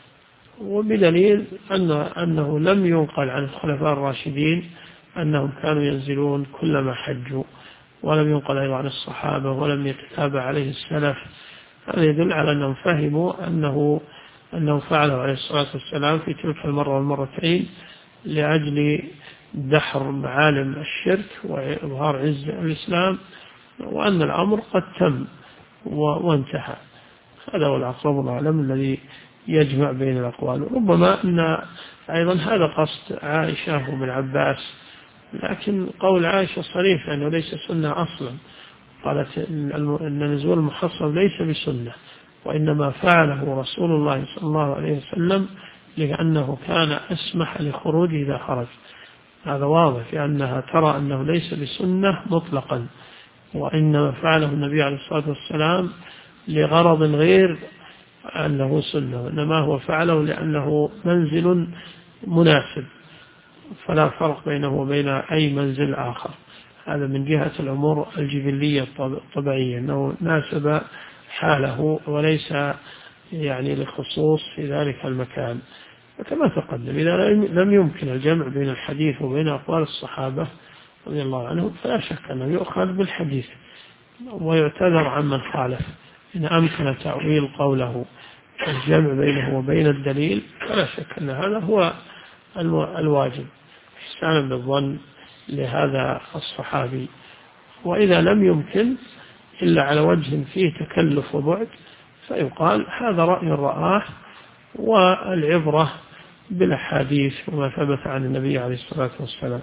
وبدليل أنه لم ينقل عن الخلفاء الراشدين أنهم كانوا ينزلون كلما حجوا، ولم ينقل أيضا عن الصحابة، ولم يتتابع عليه السلف. هذا يدل على أنهم فهموا أنه فعله عليه الصلاة والسلام في تلك المرة والمرتين لأجل دحر معالم الشرك وإظهار عز الإسلام، وأن الأمر قد تم وانتهى. هذا هو الأقرب العالم الذي يجمع بين الأقوال. ربما أن أيضا هذا قصد عائشة وابن عباس، لكن قول عائشة صريح أنه ليس سنة أصلا، قالت أن نزول المحصب ليس بسنة، وإنما فعله رسول الله صلى الله عليه وسلم لأنه كان أسمح لخروجه إذا خرج. هذا واضح في أنها ترى أنه ليس بسنة مطلقا، وإنما فعله النبي عليه الصلاة والسلام لغرض غير أنه سنة، إنما هو فعله لأنه منزل مناسب، فلا فرق بينه وبين أي منزل آخر. هذا من جهة الأمور الجبلية الطبيعية، أنه ناسب حاله وليس يعني لخصوص في ذلك المكان. وكما تقدم إذا لم يمكن الجمع بين الحديث وبين أقوال الصحابة رضي الله عنهم فلا شك أنه يؤخذ بالحديث ويعتذر عمن خالف. إن أمكن تأويل قوله الجمع بينه وبين الدليل فلا شك أن هذا هو الواجب إحسانا بالظن لهذا الصحابي. وإذا لم يمكن إلا على وجه فيه تكلف وبعد فيقال هذا رأي رآه، والعبرة بالأحاديث وما ثبت عن النبي عليه الصلاة والسلام.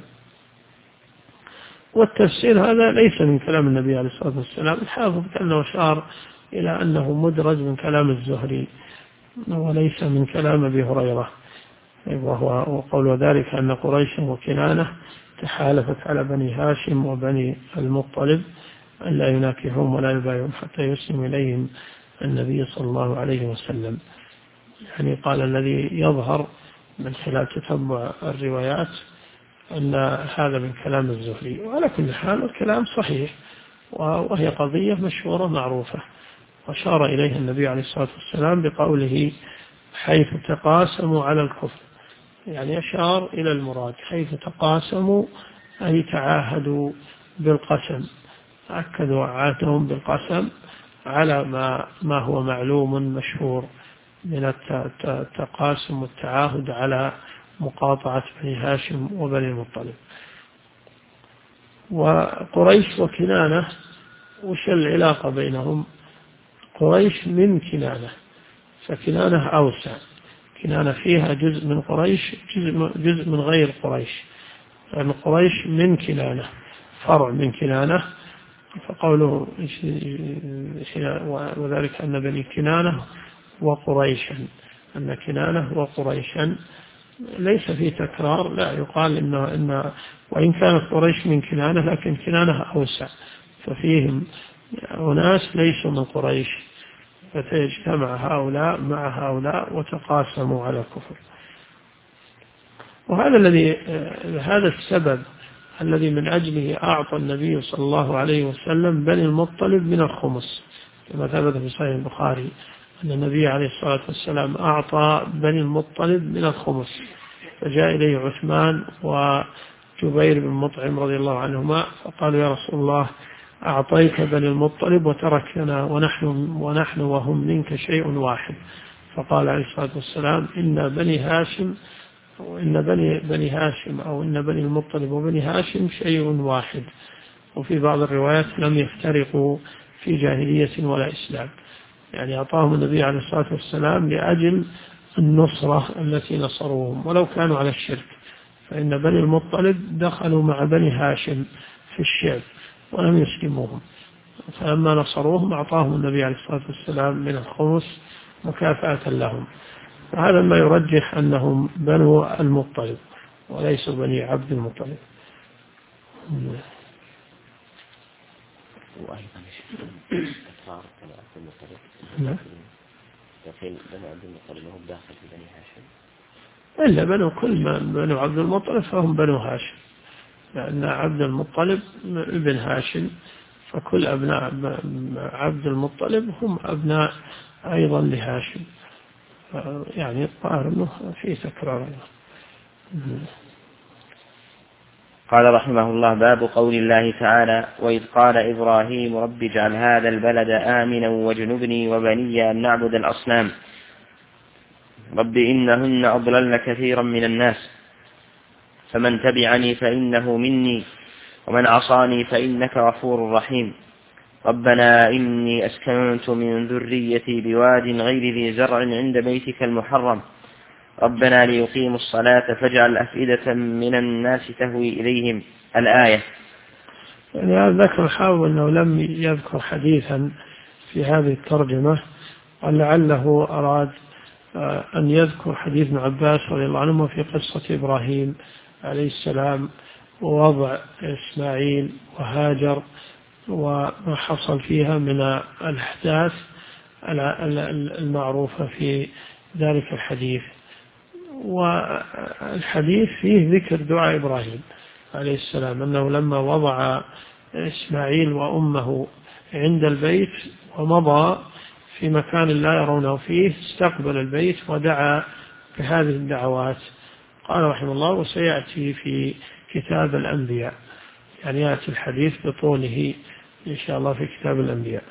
والتفسير هذا ليس من كلام النبي عليه الصلاة والسلام، الحافظ كأنه أشار إلى أنه مدرج من كلام الزهري وليس من كلام أبي هريرة، وقول ذلك أن قريش وكنانة تحالفت على بني هاشم وبني المطلب أن لا يناكحون ولا يبايعون حتى يسلم إليهم النبي صلى الله عليه وسلم. يعني قال الذي يظهر من خلال تتبع الروايات أن هذا من كلام الزهري، وعلى كل حال الكلام صحيح وهي قضية مشهورة معروفة، وأشار إليها النبي عليه الصلاة والسلام بقوله حيث تقاسموا على الكفر، يعني أشار إلى المراد حيث تقاسموا أي تعاهدوا بالقسم، أكدوا عهدهم بالقسم على ما هو معلوم مشهور من التقاسم والتعاهد على مقاطعة بني هاشم وبني المطلب. وقريش وكنانة وش العلاقة بينهم؟ قريش من كنانة، فكنانة أوسع، كنانة فيها جزء من قريش جزء من غير قريش، لأن قريش من كنانة فرع من كنانة، فقوله وذلك أن بني كنانة وقريشا، أن كنانة وقريشا ليس في تكرار، لا يقال إن وإن كانت قريش من كنانة لكن كنانة أوسع، ففيهم أناس ليسوا من قريش، فتجتمع هؤلاء مع هؤلاء وتقاسموا على الكفر. هذا السبب الذي من أجله أعطى النبي صلى الله عليه وسلم بني المطلب من الخمس، كما ثبت في صحيح البخاري أن النبي عليه الصلاة والسلام أعطى بني المطلب من الخمس، فجاء إليه عثمان وجبير بن مطعم رضي الله عنهما فقالوا يا رسول الله أعطيك بني المطلب وتركنا ونحن وهم منك شيء واحد، فقال عليه الصلاة والسلام إن بني هاشم وإن بني هاشم أو إن بني المطلب وبني هاشم شيء واحد. وفي بعض الروايات لم يفترقوا في جاهلية ولا إسلام، يعني أعطاهم النبي عليه الصلاة والسلام لأجل النصرة التي نصروهم ولو كانوا على الشرك، فإن بني المطلب دخلوا مع بني هاشم في الشعب ولم يسلموهم، فلما نصروهم أعطاهم النبي عليه الصلاة والسلام من الخمس مكافأة لهم. وهذا ما يرجح أنهم بنو المطلب وليسوا بني عبد المطلب. وأيضا كفار بني عبد المطلب داخل بني عبد المطلب وهم داخل في بني هاشم، إلا بنو عبد المطلب فهم بنو هاشم، لأن عبد المطلب ابن هاشم، فكل أبناء عبد المطلب هم أبناء أيضا لهاشم، يعني الظاهر أنه في تكرار. قال رحمه الله باب قول الله تعالى وإذ قال إبراهيم رب اجعل هذا البلد آمنا واجنبني وبني أن نعبد الأصنام رب إنهن أضللن كثيرا من الناس فمن تبعني فإنه مني ومن عصاني فإنك غفور رحيم ربنا إني أسكنت من ذريتي بواد غير ذي زرع عند بيتك المحرم ربنا ليقيموا الصلاة فاجعل أفئدة من الناس تهوي إليهم الآية. يعني هذا ذكر حاول أنه لم يذكر حديثا في هذه الترجمة، ولعله أراد أن يذكر حديث ابن عباس رضي الله عنه في قصة إبراهيم عليه السلام ووضع إسماعيل وهاجر وما حصل فيها من الأحداث المعروفة في ذلك الحديث. والحديث فيه ذكر دعاء إبراهيم عليه السلام أنه لما وضع إسماعيل وأمه عند البيت ومضى في مكان لا يرونه فيه استقبل البيت ودعا بهذه الدعوات. قال رحمه الله: وسيأتي في كتاب الأنبياء، يعني يأتي الحديث بطوله إن شاء الله في كتاب الأنبياء.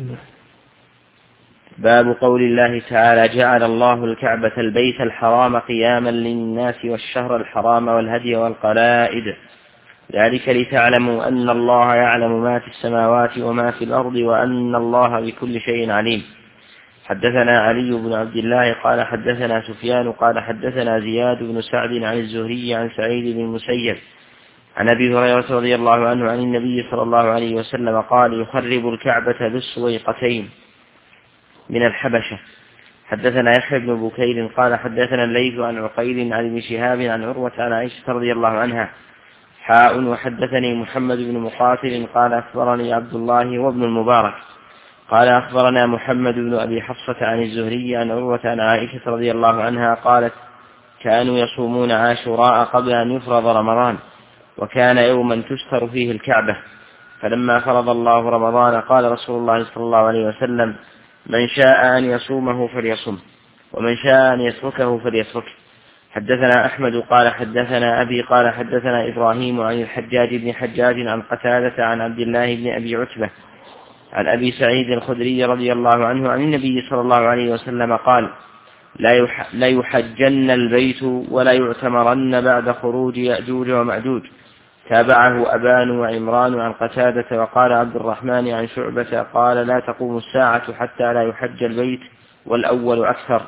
باب قول الله تعالى: جعل الله الكعبة البيت الحرام قياما للناس والشهر الحرام والهدي والقلائد، ذلك لتعلموا أن الله يعلم ما في السماوات وما في الأرض وأن الله بكل شيء عليم. حدثنا علي بن عبد الله قال حدثنا سفيان قال حدثنا زياد بن سعد عن الزهري عن سعيد بن المسيب عن أبي هريرة رضي الله عنه عن النبي صلى الله عليه وسلم قال: يخرب الكعبة بالسويقتين من الحبشة. حدثنا يحيى بن بكير قال حدثنا الليث عن عقيل عن ابن شهاب عن عروة عن عائشة رضي الله عنها وحدثني محمد بن مقاتل قال أخبرني عبد الله وابن المبارك قال أخبرنا محمد بن أبي حفصة عن الزهري عن عروة عن عائشة رضي الله عنها قالت: كانوا يصومون عاشوراء قبل أن يفرض رمضان، وكان يوما تستر فيه الكعبة، فلما فرض الله رمضان قال رسول الله صلى الله عليه وسلم: من شاء أن يصومه فليصم، ومن شاء أن يتركه فليتركه. حدثنا أحمد قال حدثنا أبي قال حدثنا إبراهيم عن الحجاج بن حجاج عن قتادة عن عبد الله بن أبي عتبة عن أبي سعيد الخدري رضي الله عنه عن النبي صلى الله عليه وسلم قال: لا يحجن البيت ولا يعتمرن بعد خروج يأجوج ومأجوج. تابعه أبان وعمران عن قتادة. وقال عبد الرحمن عن شعبة قال: لا تقوم الساعة حتى لا يحج البيت، والأول أكثر.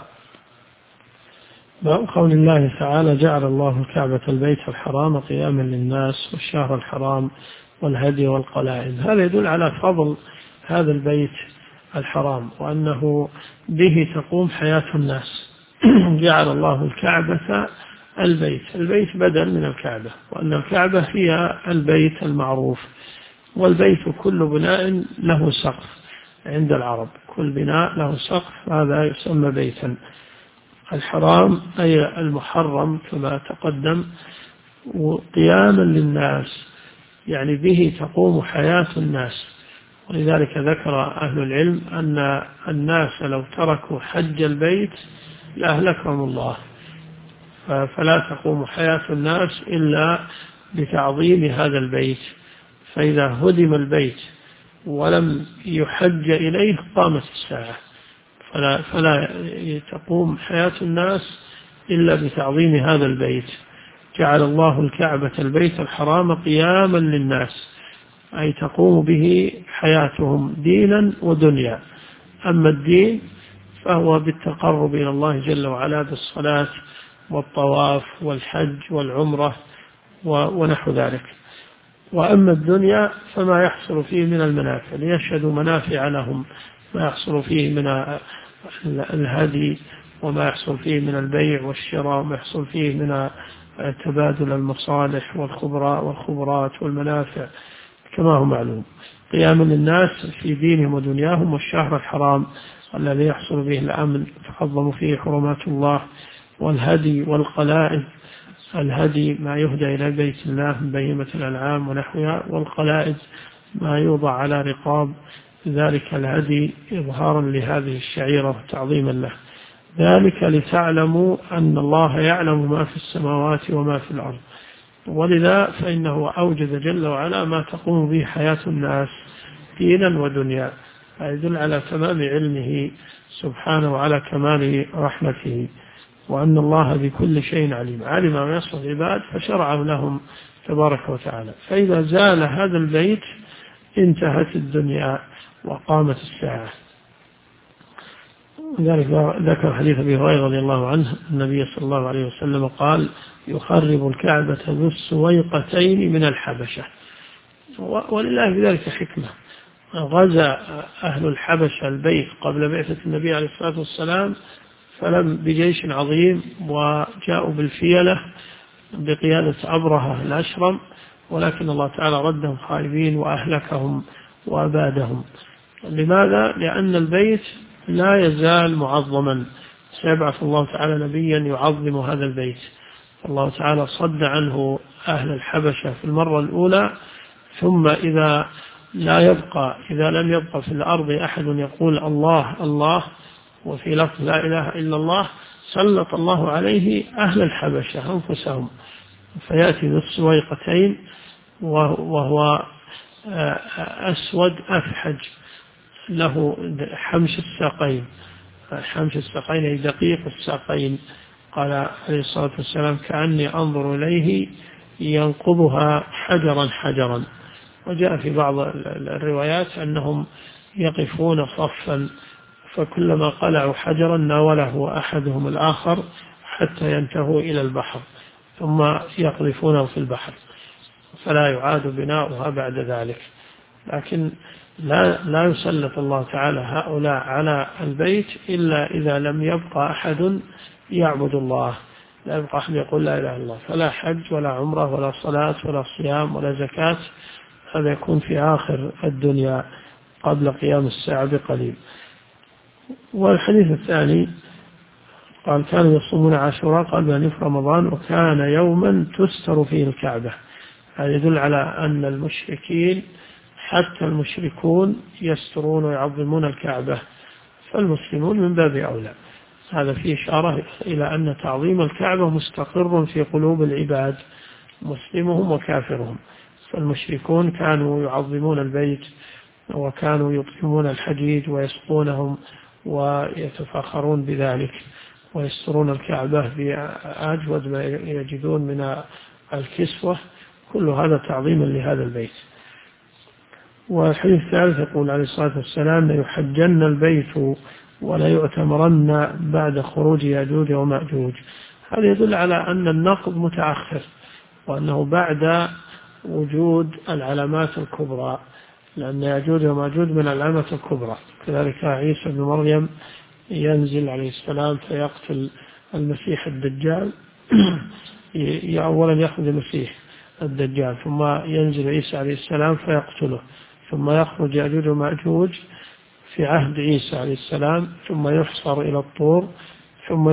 قول الله تعالى: جعل الله الكعبة البيت الحرام قياما للناس والشهر الحرام والهدي والقلائد. هذا يدل على فضل هذا البيت الحرام وأنه به تقوم حياة الناس. جعل الله الكعبة البيت بدل من الكعبة، وأن الكعبة هي البيت المعروف، والبيت كل بناء له سقف عند العرب، كل بناء له سقف، هذا يسمى بيتا. الحرام أي المحرم كما تقدم، قياما للناس يعني به تقوم حياة الناس. ولذلك ذكر أهل العلم أن الناس لو تركوا حج البيت لأهلكهم الله، فلا تقوم حياة الناس إلا بتعظيم هذا البيت. فإذا هدم البيت ولم يحج إليه قامت الساعة، فلا تقوم حياة الناس إلا بتعظيم هذا البيت. جعل الله الكعبة البيت الحرام قياما للناس، أي تقوم به حياتهم دينا ودنيا. أما الدين فهو بالتقرب إلى الله جل وعلا بالصلاة والطواف والحج والعمرة ونحو ذلك. وأما الدنيا فما يحصل فيه من المنافع، ليشهدوا منافع لهم، ما يحصل فيه من الهدي، وما يحصل فيه من البيع والشراء، وما يحصل فيه من تبادل المصالح والخبرات والمنافع كما هو معلوم. قيام للناس في دينهم ودنياهم، والشهر الحرام الذي يحصل به الأمن تحظم فيه حرمات الله، والهدي والقلائد. الهدي ما يهدى إلى بيت الله من بهيمة الأنعام ونحوها، والقلائد ما يوضع على رقاب ذلك الهدي إظهارا لهذه الشعيرة وتعظيما له. ذلك لتعلموا أن الله يعلم ما في السماوات وما في الأرض. ولذا فإنه أوجد جل وعلا ما تقوم به حياة الناس دينا ودنيا، فيدل على تمام علمه سبحانه وعلى كمال رحمته، وأن الله بكل شيء عليم، علم ما يصلح العباد فشرعه لهم تبارك وتعالى. فإذا زال هذا البيت انتهت الدنيا وقامت الساعة. ذلك ذكر حديث أبي هريرة رضي الله عنه النبي صلى الله عليه وسلم قال: يخرب الكعبة ذو السويقتين من الحبشة. ولله في ذلك حكمة. غزا أهل الحبشة البيت قبل بعثة النبي عليه الصلاة والسلام فلم بجيش عظيم، وجاءوا بالفيلة بقيادة أبرهة الأشرم، ولكن الله تعالى ردهم خائبين وأهلكهم وأبادهم. لماذا؟ لأن البيت لا يزال معظما، سيبعث الله تعالى نبيا يعظم هذا البيت. الله تعالى صد عنه أهل الحبشة في المرة الأولى، ثم إذا لم يبقى في الأرض أحد يقول الله الله وفي لفظ لا إله إلا الله، سلط الله عليه أهل الحبشة أنفسهم، فيأتي بالسويقتين وهو أسود أفحج له حمش الساقين أي دقيق الساقين. قال عليه الصلاة والسلام كأني أنظر إليه ينقضها حجرا حجرا. وجاء في بعض الروايات أنهم يقفون صفا، فكلما قلعوا حجرا ناوله أحدهم الآخر حتى ينتهوا إلى البحر، ثم يقذفونه في البحر فلا يعاد بناؤها بعد ذلك. لكن لا يسلط الله تعالى هؤلاء على البيت إلا إذا لم يبقى أحد يعبد الله، لا يبقى أحد يقول لا إله إلا الله، فلا حج ولا عمرة ولا صلاة ولا صيام ولا زكاة، هذا يكون في آخر الدنيا قبل قيام الساعة بقليل. والحديث الثاني قال كانوا يصومون عاشوراء قبل أن يفرغ رمضان وكان يوما تستر فيه الكعبة. هذا يدل على أن المشركين حتى المشركون يسترون ويعظمون الكعبة، فالمسلمون من باب أولى. هذا فيه إشارة إلى أن تعظيم الكعبة مستقر في قلوب العباد مسلمهم وكافرهم، فالمشركون كانوا يعظمون البيت وكانوا يطعمون الحجيج ويسقونهم ويتفاخرون بذلك ويسترون الكعبة بأجود ما يجدون من الكسوة، كل هذا تعظيما لهذا البيت. والحديث الثالث يقول عليه الصلاة والسلام ليحجن البيت ولا يؤتمرن بعد خروج يأجوج ومأجوج. هذا يدل على أن النقض متأخر وأنه بعد وجود العلامات الكبرى، لأن يأجوج ومأجوج من العلامات الكبرى. كذلك عيسى بن مريم ينزل عليه السلام فيقتل المسيح الدجال أولا يأخذ المسيح الدجال، ثم ينزل عيسى عليه السلام فيقتله، ثم يخرج يأجوج ومأجوج في عهد عيسى عليه السلام، ثم يحصر إلى الطور، ثم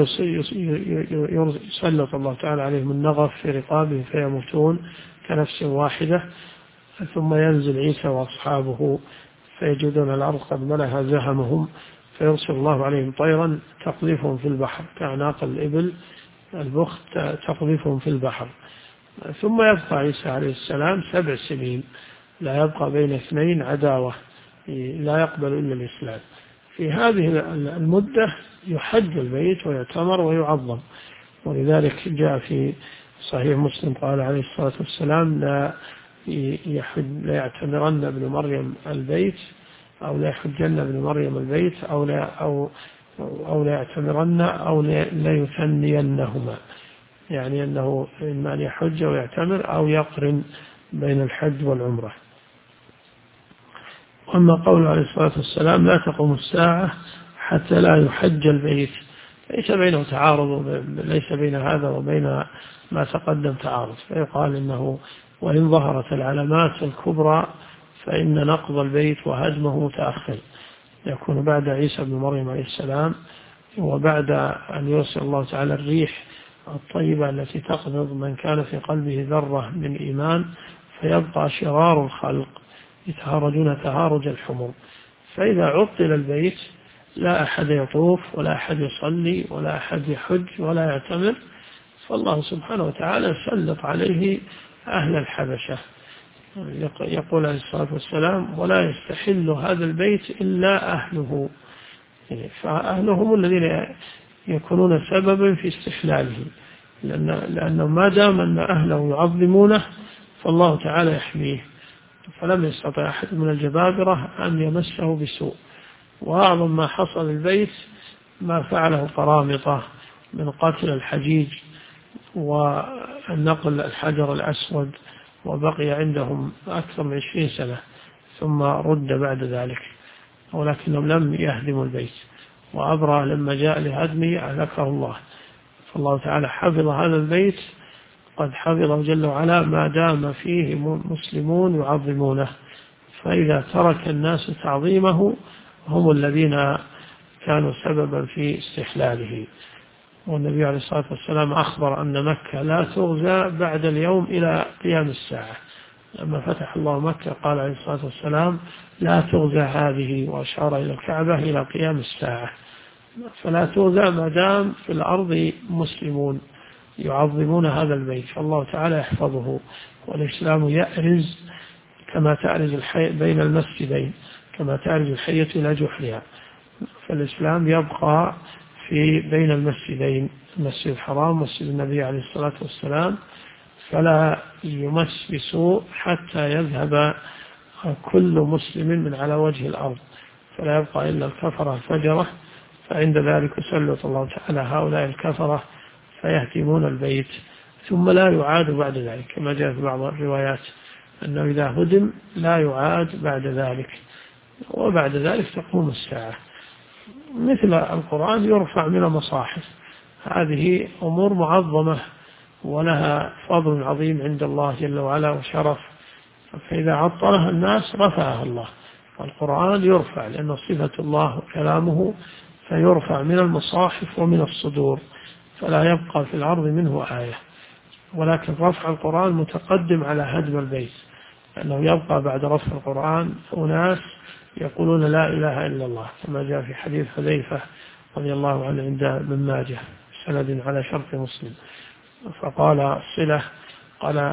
يسلط الله تعالى عليهم النغف في رقابهم فيموتون كنفس واحدة، ثم ينزل عيسى وأصحابه فيجدون الأرض قد ملأها زهمهم، فيرسل الله عليهم طيرا تقذفهم في البحر كأعناق الإبل البخت تقذفهم في البحر. ثم يبقى عيسى عليه السلام 7 سنين لا يبقى بين اثنين عداوة، لا يقبل إلا الإسلام. في هذه المدة يحج البيت ويعتمر ويعظم، ولذلك جاء في صحيح مسلم قال عليه الصلاة والسلام لا يعتمرن ابن مريم البيت أو لا يحجن ابن مريم البيت أو لا يعتمرن أو لا يثنينهما، يعني أنه إما أن يحج ويعتمر أو يقرن بين الحج والعمرة. وأما قول عليه الصلاة والسلام لا تقوم الساعة حتى لا يحج البيت، ليس بينه تعارض، ليس بين هذا وبين ما تقدم تعارض، فيقال إنه وإن ظهرت العلامات الكبرى فإن نقض البيت وهدمه متأخر، يكون بعد عيسى بن مريم عليه السلام وبعد أن يرسل الله تعالى الريح الطيبة التي تقبض من كان في قلبه ذرة من إيمان، فيبقى شرار الخلق يتهارجون تهارج الحمر. فإذا عطل البيت لا أحد يطوف ولا أحد يصلي ولا أحد يحج ولا يعتمر، فالله سبحانه وتعالى سلط عليه أهل الحبشة. يقول عليه الصلاة والسلام ولا يستحل هذا البيت إلا أهله، فأهلهم الذين يكونون سببا في استحلاله، لأنه ما دام أن أهله يعظمونه فالله تعالى يحميه، فلم يستطع أحد من الجبابرة أن يمسه بسوء. وأعظم ما حصل البيت ما فعله قرامطة من قتل الحجيج والنقل الحجر الأسود، وبقي عندهم أكثر من 20 سنة ثم رد بعد ذلك، ولكنهم لم يهدموا البيت، وأبرأ لما جاء لهدمه أهلكه الله. فالله تعالى حفظ هذا البيت، قد حفظه جل وعلا ما دام فيه مسلمون يعظمونه، فإذا ترك الناس تعظيمه هم الذين كانوا سببا في استحلاله. والنبي عليه الصلاة والسلام أخبر أن مكة لا تغزى بعد اليوم إلى قيام الساعة. لما فتح الله مكة قال عليه الصلاة والسلام لا تغزى هذه، وأشار إلى الكعبة إلى قيام الساعة. فلا تغزى ما دام في الأرض مسلمون يعظمون هذا البيت، فالله تعالى يحفظه. والإسلام يأرز كما تأرز بين المسجدين، كما تأرز الحية إلى جحرها. فالإسلام يبقى في بين المسجدين، المسجد الحرام ومسجد النبي عليه الصلاة والسلام، فلا يمس بسوء حتى يذهب كل مسلم من على وجه الأرض، فلا يبقى إلا الكفرة الفجرة. فعند ذلك يسلط الله تعالى هؤلاء الكفرة فيهدمون البيت، ثم لا يعاد بعد ذلك، كما جاء في بعض الروايات أنه إذا هدم لا يعاد بعد ذلك، وبعد ذلك تقوم الساعة. مثل القرآن يرفع من المصاحف، هذه أمور معظمة ولها فضل عظيم عند الله جل وعلا وشرف، فإذا عطلها الناس رفعها الله. والقرآن يرفع لأنه صفة الله وكلامه، فيرفع من المصاحف ومن الصدور، فلا يبقى في الأرض منه آية. ولكن رفع القرآن متقدم على هدم البيت، لأنه يبقى بعد رفع القرآن أناس يقولون لا إله إلا الله، كما جاء في حديث حذيفة رضي الله عنه عند ابن ماجه سند على شرط مسلم. فقال صلة قال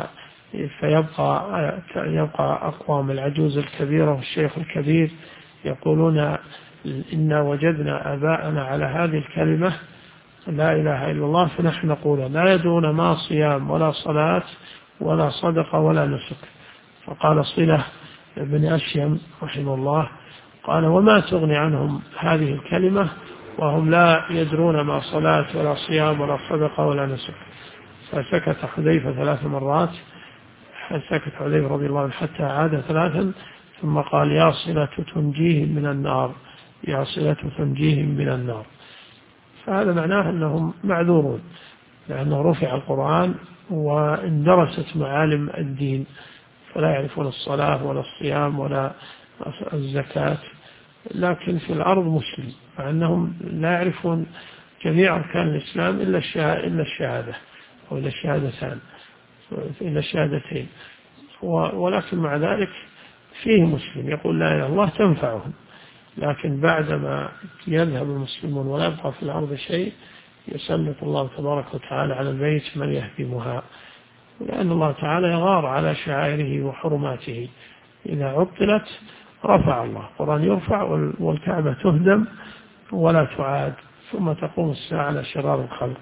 يبقى أقوام العجوز الكبيرة والشيخ الكبير يقولون إنا وجدنا آباءنا على هذه الكلمة لا إله إلا الله، فنحن نقول لا يدرون ما صيام ولا صلاة ولا صدقة ولا نسك. فقال صلة بن أشيم رحمه الله قال وما تغني عنهم هذه الكلمة وهم لا يدرون ما صلاة ولا صيام ولا صدقة ولا نسك. فسكت حذيفة 3 مرات، سكت حذيفة رضي الله عنه حتى عاد 3، ثم قال يا صلة تنجيهم من النار، يا صلة تنجيهم من النار. فهذا معناه أنهم معذورون، لأنه رفع القرآن واندرست معالم الدين، فلا يعرفون الصلاة ولا الصيام ولا الزكاة، لكن في الأرض مسلم، مع أنهم لا يعرفون جميع أركان الإسلام إلا الشهادة أو إلا الشهادتان إلا الشهادتين، ولكن مع ذلك فيه مسلم يقول لا إله إلا الله تنفعهم. لكن بعدما يذهب المسلمون ولا يبقى في الأرض شيء يسلط الله تبارك وتعالى على البيت من يهدمها، لأن الله تعالى يغار على شعائره وحرماته. إذا عطلت رفع الله، القرآن يرفع والكعبة تهدم ولا تعاد، ثم تقوم الساعة على شرار الخلق.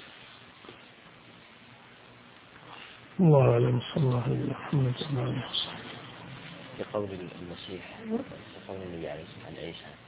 الله أعلم، صلى الله عليه وسلم. بقول المسيح وقول النبي عليه الصلاة والسلام عن عيسى